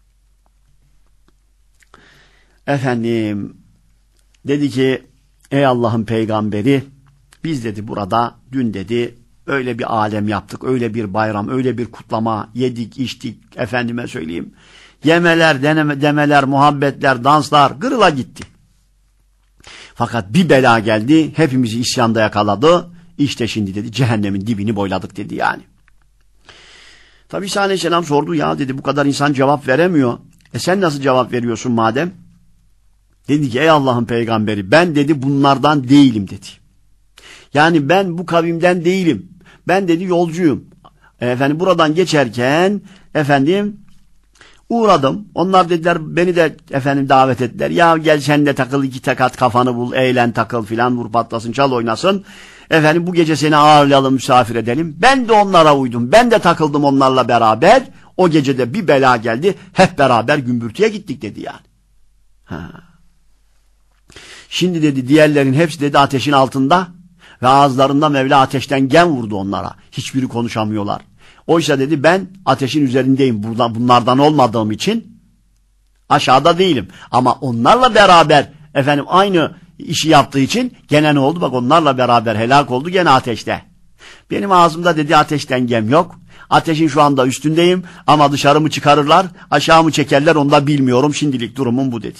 Efendim dedi ki ey Allah'ın peygamberi, biz dedi burada dün dedi öyle bir alem yaptık, öyle bir bayram, öyle bir kutlama, yedik, içtik, efendime söyleyeyim. Yemeler, deneme, demeler, muhabbetler, danslar gırıla gitti. Fakat bir bela geldi, hepimizi isyanda yakaladı. İşte şimdi dedi cehennemin dibini boyladık dedi yani. Tabi İsa aleyhisselam sordu, ya dedi bu kadar insan cevap veremiyor. E sen nasıl cevap veriyorsun madem? Dedi ki ey Allah'ın peygamberi, ben dedi bunlardan değilim dedi. Yani ben bu kavimden değilim. Ben dedi yolcuyum. Efendim buradan geçerken efendim uğradım. Onlar dediler, beni de efendim davet ettiler. Ya gel sen de takıl, iki takat kafanı bul, eğlen takıl filan, vur patlasın, çal oynasın. Efendim bu gece seni ağırlayalım, misafir edelim. Ben de onlara uydum. Ben de takıldım onlarla beraber. O gecede bir bela geldi. Hep beraber gümbürtüye gittik dedi yani. Ha. Şimdi dedi diğerlerin hepsi dedi ateşin altında ve ağızlarında Mevla ateşten gem vurdu onlara. Hiçbiri konuşamıyorlar. Oysa dedi ben ateşin üzerindeyim. Buradan, bunlardan olmadığım için aşağıda değilim. Ama onlarla beraber efendim aynı işi yaptığı için gene ne oldu? Bak onlarla beraber helak oldu, gene ateşte. Benim ağzımda dedi ateşten gem yok. Ateşin şu anda üstündeyim ama dışarı mı çıkarırlar, aşağı mı çekerler onu da bilmiyorum. Şimdilik durumum bu dedi.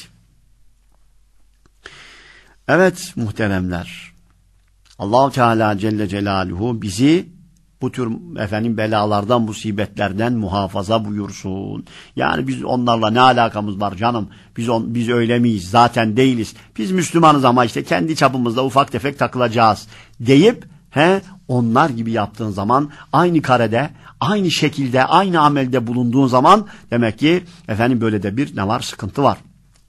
Evet muhteremler. Allah-u Teala Celle Celaluhu bizi bu tür efendim belalardan, musibetlerden muhafaza buyursun. Yani biz onlarla ne alakamız var canım? Biz on, biz öyle miyiz? Zaten değiliz. Biz Müslümanız ama işte kendi çapımızda ufak tefek takılacağız deyip he onlar gibi yaptığın zaman aynı karede, aynı şekilde, aynı amelde bulunduğun zaman demek ki efendim böyle de bir ne var? Sıkıntı var.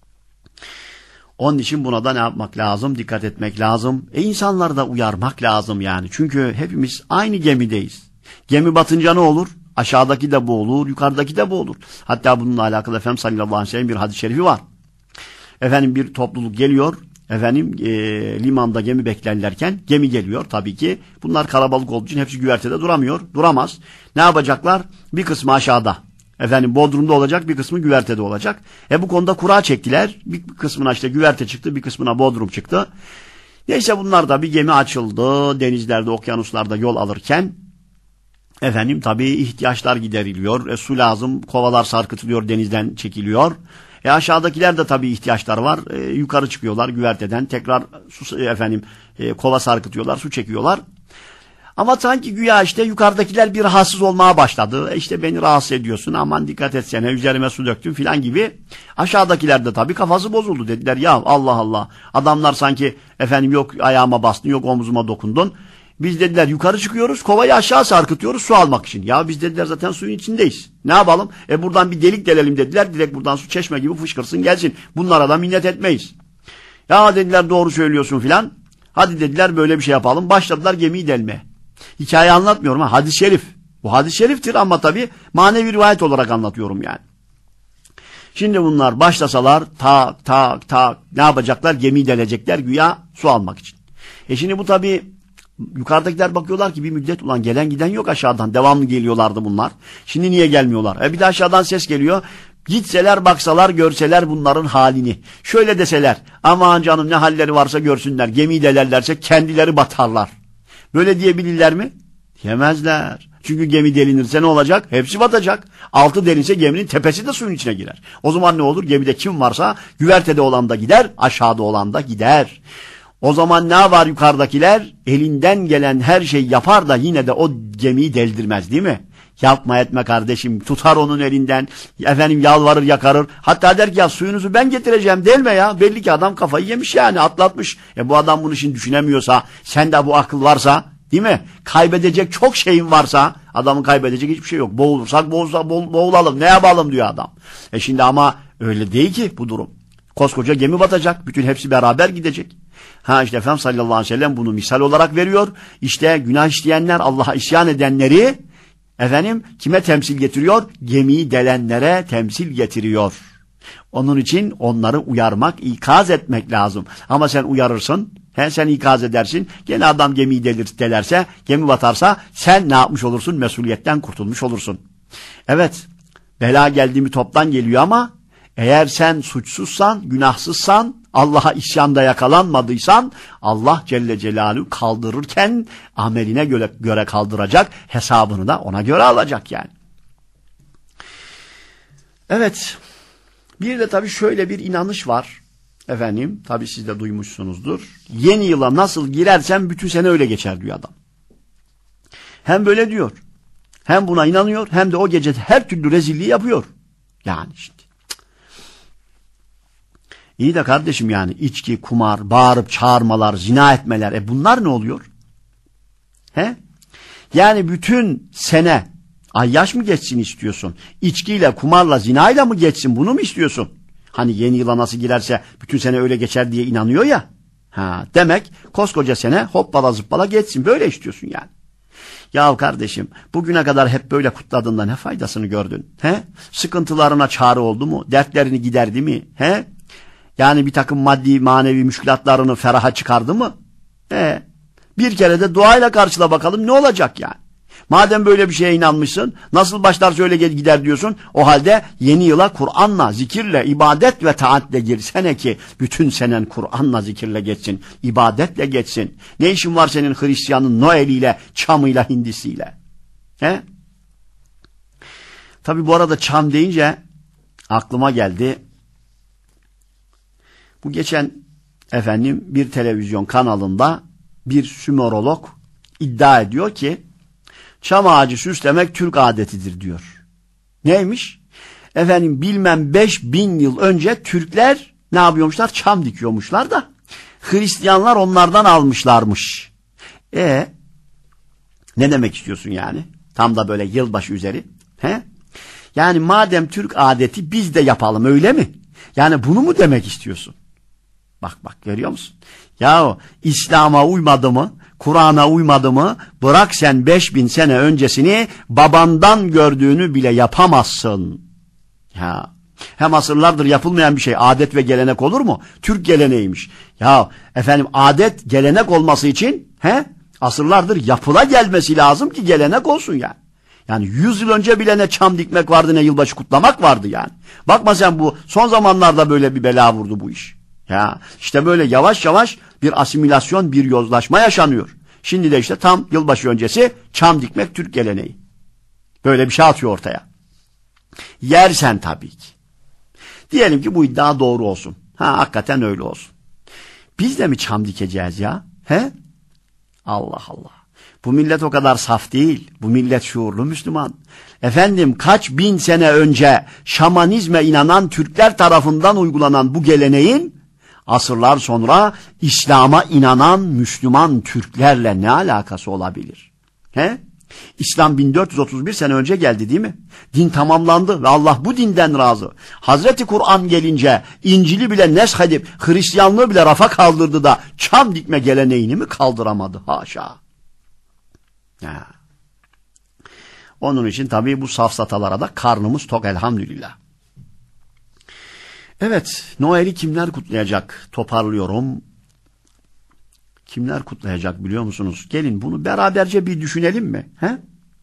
Onun için buna da ne yapmak lazım? Dikkat etmek lazım. E insanları da uyarmak lazım yani. Çünkü hepimiz aynı gemideyiz. Gemi batınca ne olur? Aşağıdaki de bu olur, yukarıdaki de bu olur. Hatta bununla alakalı Efendimiz sallallahu aleyhi ve sellem bir hadis-i şerifi var. Efendim bir topluluk geliyor. Efendim e, limanda gemi beklerlerken gemi geliyor tabii ki. Bunlar kalabalık olduğu için hepsi güvertede duramıyor. Duramaz. Ne yapacaklar? Bir kısmı aşağıda. Efendim Bodrum'da olacak, bir kısmı güvertede olacak. E bu konuda kura çektiler. Bir kısmına işte güverte çıktı, bir kısmına Bodrum çıktı. Neyse bunlar da bir gemi açıldı. Denizlerde, okyanuslarda yol alırken efendim tabii ihtiyaçlar gideriliyor. E, su lazım, kovalar sarkıtılıyor, denizden çekiliyor. E aşağıdakiler de tabii ihtiyaçlar var. E, yukarı çıkıyorlar güverteden. Tekrar su, efendim e, kova sarkıtıyorlar, su çekiyorlar. Ama sanki güya işte yukarıdakiler bir rahatsız olmaya başladı. E işte beni rahatsız ediyorsun, aman dikkat etsene, üzerime su döktün filan gibi. Aşağıdakiler de tabii kafası bozuldu. Dediler ya Allah Allah, adamlar sanki efendim yok ayağıma bastın, yok omuzuma dokundun. Biz dediler yukarı çıkıyoruz, kovayı aşağı sarkıtıyoruz su almak için. Ya biz dediler zaten suyun içindeyiz. Ne yapalım? E buradan bir delik delelim dediler. Direkt buradan su çeşme gibi fışkırsın gelsin. Bunlara da minnet etmeyiz. Ya dediler doğru söylüyorsun filan. Hadi dediler böyle bir şey yapalım. Başladılar gemiyi delmeye. Hikaye anlatmıyorum ha, hadis-i şerif. Bu hadis-i şeriftir ama tabii manevi rivayet olarak anlatıyorum yani. Şimdi bunlar başlasalar tak tak tak ne yapacaklar? Gemiyi delecekler güya su almak için. E şimdi bu tabii yukarıdakiler bakıyorlar ki bir müddet ulan gelen giden yok aşağıdan. Devamlı geliyorlardı bunlar. Şimdi niye gelmiyorlar? E bir de aşağıdan ses geliyor. Gitseler baksalar görseler bunların halini. Şöyle deseler aman canım ne halleri varsa görsünler. Gemiyi delerlerse kendileri batarlar. Böyle diyebilirler mi? Diyemezler. Çünkü gemi delinirse ne olacak? Hepsi batacak. Altı delinse geminin tepesi de suyun içine girer. O zaman ne olur? Gemide kim varsa güvertede olan da gider, aşağıda olan da gider. O zaman ne var yukarıdakiler? Elinden gelen her şeyi yapar da yine de o gemiyi deldirmez değil mi? Yapma etme kardeşim. Tutar onun elinden. Efendim yalvarır yakarır. Hatta der ki ya suyunuzu ben getireceğim delme ya. Belli ki adam kafayı yemiş yani atlatmış. E bu adam bunu şimdi düşünemiyorsa, sende bu akıl varsa değil mi? Kaybedecek çok şeyin varsa Adamın kaybedecek hiçbir şey yok. Boğulursak boğulsak boğulalım. Ne yapalım diyor adam. E şimdi ama öyle değil ki bu durum. Koskoca gemi batacak. Bütün hepsi beraber gidecek. Ha işte Efendimiz sallallahu aleyhi ve sellem bunu misal olarak veriyor. İşte günah işleyenler, Allah'a isyan edenleri efendim kime temsil getiriyor? Gemiyi delenlere temsil getiriyor. Onun için onları uyarmak, ikaz etmek lazım. Ama sen uyarırsın, he, sen ikaz edersin. Gene adam gemiyi delir, delerse, gemi batarsa sen ne yapmış olursun? Mesuliyetten kurtulmuş olursun. Evet, bela geldi mi toptan geliyor ama eğer sen suçsuzsan, günahsızsan, Allah'a isyanda yakalanmadıysan Allah Celle Celaluhu kaldırırken ameline göre, göre kaldıracak, hesabını da ona göre alacak yani. Evet, bir de tabii şöyle bir inanış var. Efendim, tabii siz de duymuşsunuzdur. Yeni yıla nasıl girersen bütün sene öyle geçer diyor adam. Hem böyle diyor, hem buna inanıyor, hem de o gece her türlü rezilliği yapıyor. Yani şimdi. İyi de kardeşim yani içki, kumar, bağırıp çağırmalar, zina etmeler, e bunlar ne oluyor? He? Yani bütün sene ayyaş mı geçsin istiyorsun? İçkiyle, kumarla, zinayla mı geçsin? Bunu mu istiyorsun? Hani yeni yıla nasıl girerse bütün sene öyle geçer diye inanıyor ya. Ha, demek koskoca sene hoppala zıppala geçsin. Böyle istiyorsun yani. Ya kardeşim bugüne kadar hep böyle kutladığında ne faydasını gördün? He? Sıkıntılarına çare oldu mu? Dertlerini giderdi mi? He? Yani bir takım maddi manevi müşkülatlarını feraha çıkardı mı? He? Bir kere de duayla karşıla bakalım ne olacak yani? Madem böyle bir şeye inanmışsın, nasıl başlarsa öyle gider diyorsun, o halde yeni yıla Kur'an'la, zikirle, ibadet ve taatle girsene ki bütün senen Kur'an'la, zikirle geçsin, ibadetle geçsin. Ne işin var senin Hristiyanın Noel'iyle, çamıyla, hindisiyle? He? Tabi bu arada çam deyince aklıma geldi. Bu geçen efendim bir televizyon kanalında bir Sümerolog iddia ediyor ki çam ağacı süslemek Türk adetidir diyor. Neymiş? Efendim bilmem beş bin yıl önce Türkler ne yapıyormuşlar? Çam dikiyormuşlar da Hristiyanlar onlardan almışlarmış. E ne demek istiyorsun yani? Tam da böyle yılbaşı üzeri. He? Yani madem Türk adeti biz de yapalım öyle mi? Yani bunu mu demek istiyorsun? Bak bak görüyor musun? Yahu İslam'a uymadı mı? Kur'an'a uymadı mı? Bırak sen beş bin sene öncesini babandan gördüğünü bile yapamazsın. Ya. Hem asırlardır yapılmayan bir şey adet ve gelenek olur mu? Türk geleneğiymiş. Ya efendim adet gelenek olması için he? Asırlardır yapıla gelmesi lazım ki gelenek olsun yani. Yani yüz yıl önce bile ne çam dikmek vardı ne yılbaşı kutlamak vardı yani. Bakma sen bu son zamanlarda böyle bir bela vurdu bu iş. Ya işte böyle yavaş yavaş bir asimilasyon, bir yozlaşma yaşanıyor. Şimdi de işte tam yılbaşı öncesi çam dikmek Türk geleneği. Böyle bir şey atıyor ortaya. Yersen tabii ki. Diyelim ki bu iddia doğru olsun. Ha hakikaten öyle olsun. Biz de mi çam dikeceğiz ya? He? Allah Allah. Bu millet o kadar saf değil. Bu millet şuurlu Müslüman. Efendim kaç bin sene önce şamanizme inanan Türkler tarafından uygulanan bu geleneğin asırlar sonra İslam'a inanan Müslüman Türklerle ne alakası olabilir? He? İslam bin dört yüz otuz bir sene önce geldi değil mi? Din tamamlandı ve Allah bu dinden razı. Hazreti Kur'an gelince İncil'i bile neshedip Hristiyanlığı bile rafa kaldırdı da çam dikme geleneğini mi kaldıramadı? Haşa. Ya. Onun için tabii bu safsatalara da karnımız tok elhamdülillah. Evet, Noel'i kimler kutlayacak? Toparlıyorum. Kimler kutlayacak biliyor musunuz? Gelin bunu beraberce bir düşünelim mi? He?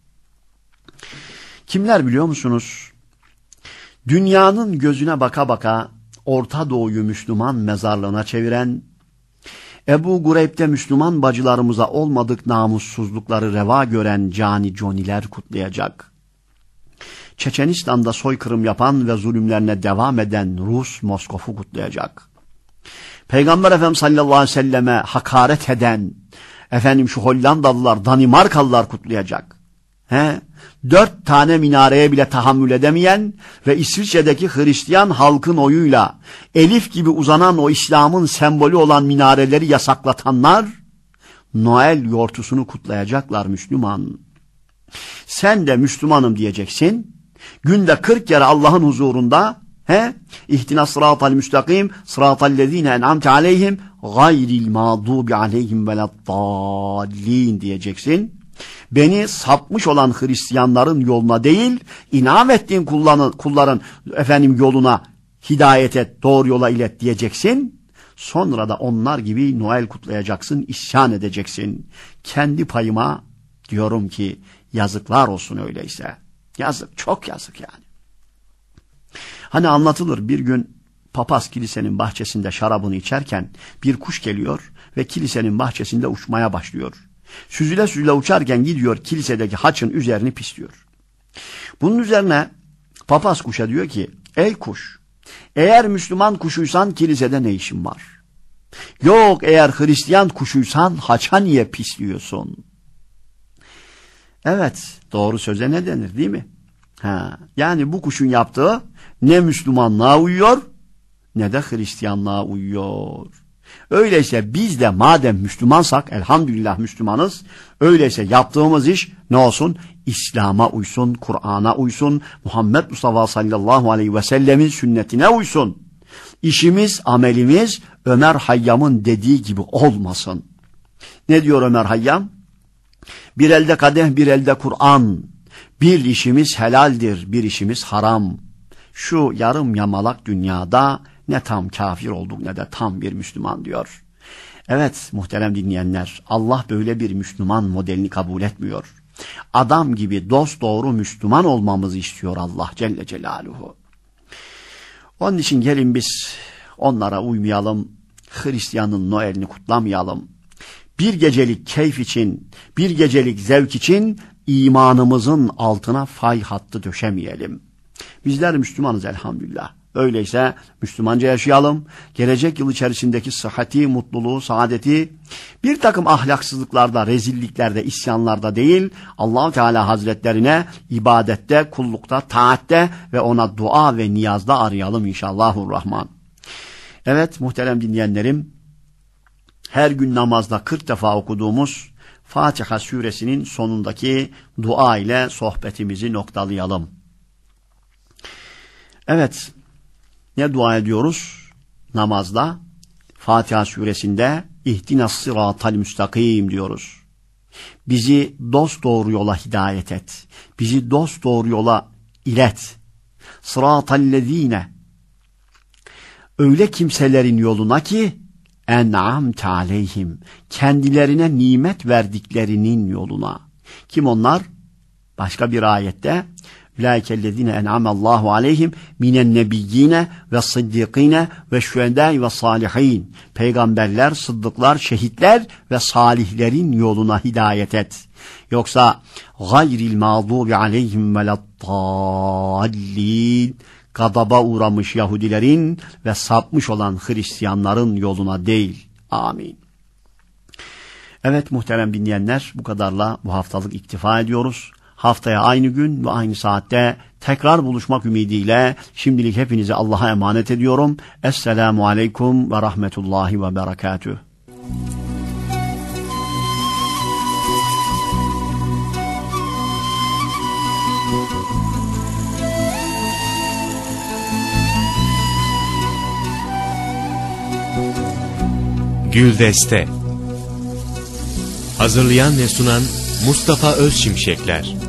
Kimler biliyor musunuz? Dünyanın gözüne baka baka Orta Doğu'yu Müslüman mezarlığına çeviren, Ebu Gureyb'de Müslüman bacılarımıza olmadık namussuzlukları reva gören cani coniler kutlayacak. Çeçenistan'da soykırım yapan ve zulümlerine devam eden Rus Moskov'u kutlayacak. Peygamber Efendimiz sallallahu aleyhi ve selleme hakaret eden efendim şu Hollandalılar, Danimarkalılar kutlayacak. He? Dört tane minareye bile tahammül edemeyen ve İsviçre'deki Hristiyan halkın oyuyla elif gibi uzanan o İslam'ın sembolü olan minareleri yasaklatanlar Noel yortusunu kutlayacaklar Müslüman. Sen de Müslümanım diyeceksin. Günde kırk kere Allah'ın huzurunda he? İhtina sıratal müstakim sıratallezine en'amte aleyhim gayril mağdubi aleyhim veleddallin diyeceksin. Beni sapmış olan Hristiyanların yoluna değil, inam ettiğin kulların, kulların efendim yoluna hidayet et, doğru yola ilet diyeceksin. Sonra da onlar gibi Noel kutlayacaksın, isyan edeceksin. Kendi payıma diyorum ki yazıklar olsun öyleyse. Yazık, çok yazık yani. Hani anlatılır, bir gün papaz kilisenin bahçesinde şarabını içerken bir kuş geliyor ve kilisenin bahçesinde uçmaya başlıyor. Süzüle süzüle uçarken gidiyor kilisedeki haçın üzerini pisliyor. Bunun üzerine papaz kuşa diyor ki, ey kuş, eğer Müslüman kuşuysan kilisede ne işin var? Yok, eğer Hristiyan kuşuysan haça niye pisliyorsun? Evet, doğru söze ne denir değil mi? Ha, yani bu kuşun yaptığı ne Müslümanlığa uyuyor ne de Hristiyanlığa uyuyor. Öyleyse biz de madem Müslümansak, elhamdülillah Müslümanız, öyleyse yaptığımız iş ne olsun? İslam'a uysun, Kur'an'a uysun, Muhammed Mustafa sallallahu aleyhi ve sellemin sünnetine uysun. İşimiz, amelimiz Ömer Hayyam'ın dediği gibi olmasın. Ne diyor Ömer Hayyam? Bir elde kadeh, bir elde Kur'an. Bir işimiz helaldir, bir işimiz haram. Şu yarım yamalak dünyada ne tam kafir olduk ne de tam bir Müslüman diyor. Evet muhterem dinleyenler, Allah böyle bir Müslüman modelini kabul etmiyor. Adam gibi dosdoğru Müslüman olmamızı istiyor Allah Celle Celaluhu. Onun için gelin biz onlara uymayalım, Hristiyanın Noel'ini kutlamayalım. Bir gecelik keyif için, bir gecelik zevk için imanımızın altına fay hattı döşemeyelim. Bizler Müslümanız elhamdülillah. Öyleyse Müslümanca yaşayalım. Gelecek yıl içerisindeki sıhhati, mutluluğu, saadeti bir takım ahlaksızlıklarda, rezilliklerde, isyanlarda değil, Allah-u Teala Hazretlerine ibadette, kullukta, taatte ve ona dua ve niyazda arayalım inşallahurrahman. Evet muhterem dinleyenlerim, her gün namazda kırk defa okuduğumuz Fatiha suresinin sonundaki dua ile sohbetimizi noktalayalım. Evet, ne dua ediyoruz namazda? Fatiha suresinde İhdinas sıratal müstakim diyoruz. Bizi dosdoğru yola hidayet et. Bizi dosdoğru yola ilet. Sıratallezine, öyle kimselerin yoluna ki en'amte aleyhim, kendilerine nimet verdiklerinin yoluna. Kim onlar? Başka bir ayette ulaikellezine en'amallahu aleyhim minen nebiyyine ve sıddikine ve şühedâi ve salihin. Peygamberler, sıddıklar, şehitler ve salihlerin yoluna hidayet et. Yoksa gayril mağdubi aleyhim veleddallin, gadaba uğramış Yahudilerin ve sapmış olan Hristiyanların yoluna değil. Amin. Evet muhterem dinleyenler, bu kadarla bu haftalık iktifa ediyoruz. Haftaya aynı gün ve aynı saatte tekrar buluşmak ümidiyle şimdilik hepinizi Allah'a emanet ediyorum. Esselamu aleyküm ve rahmetullahi ve berekatüh. Güldeste. Hazırlayan ve sunan Mustafa Özşimşekler.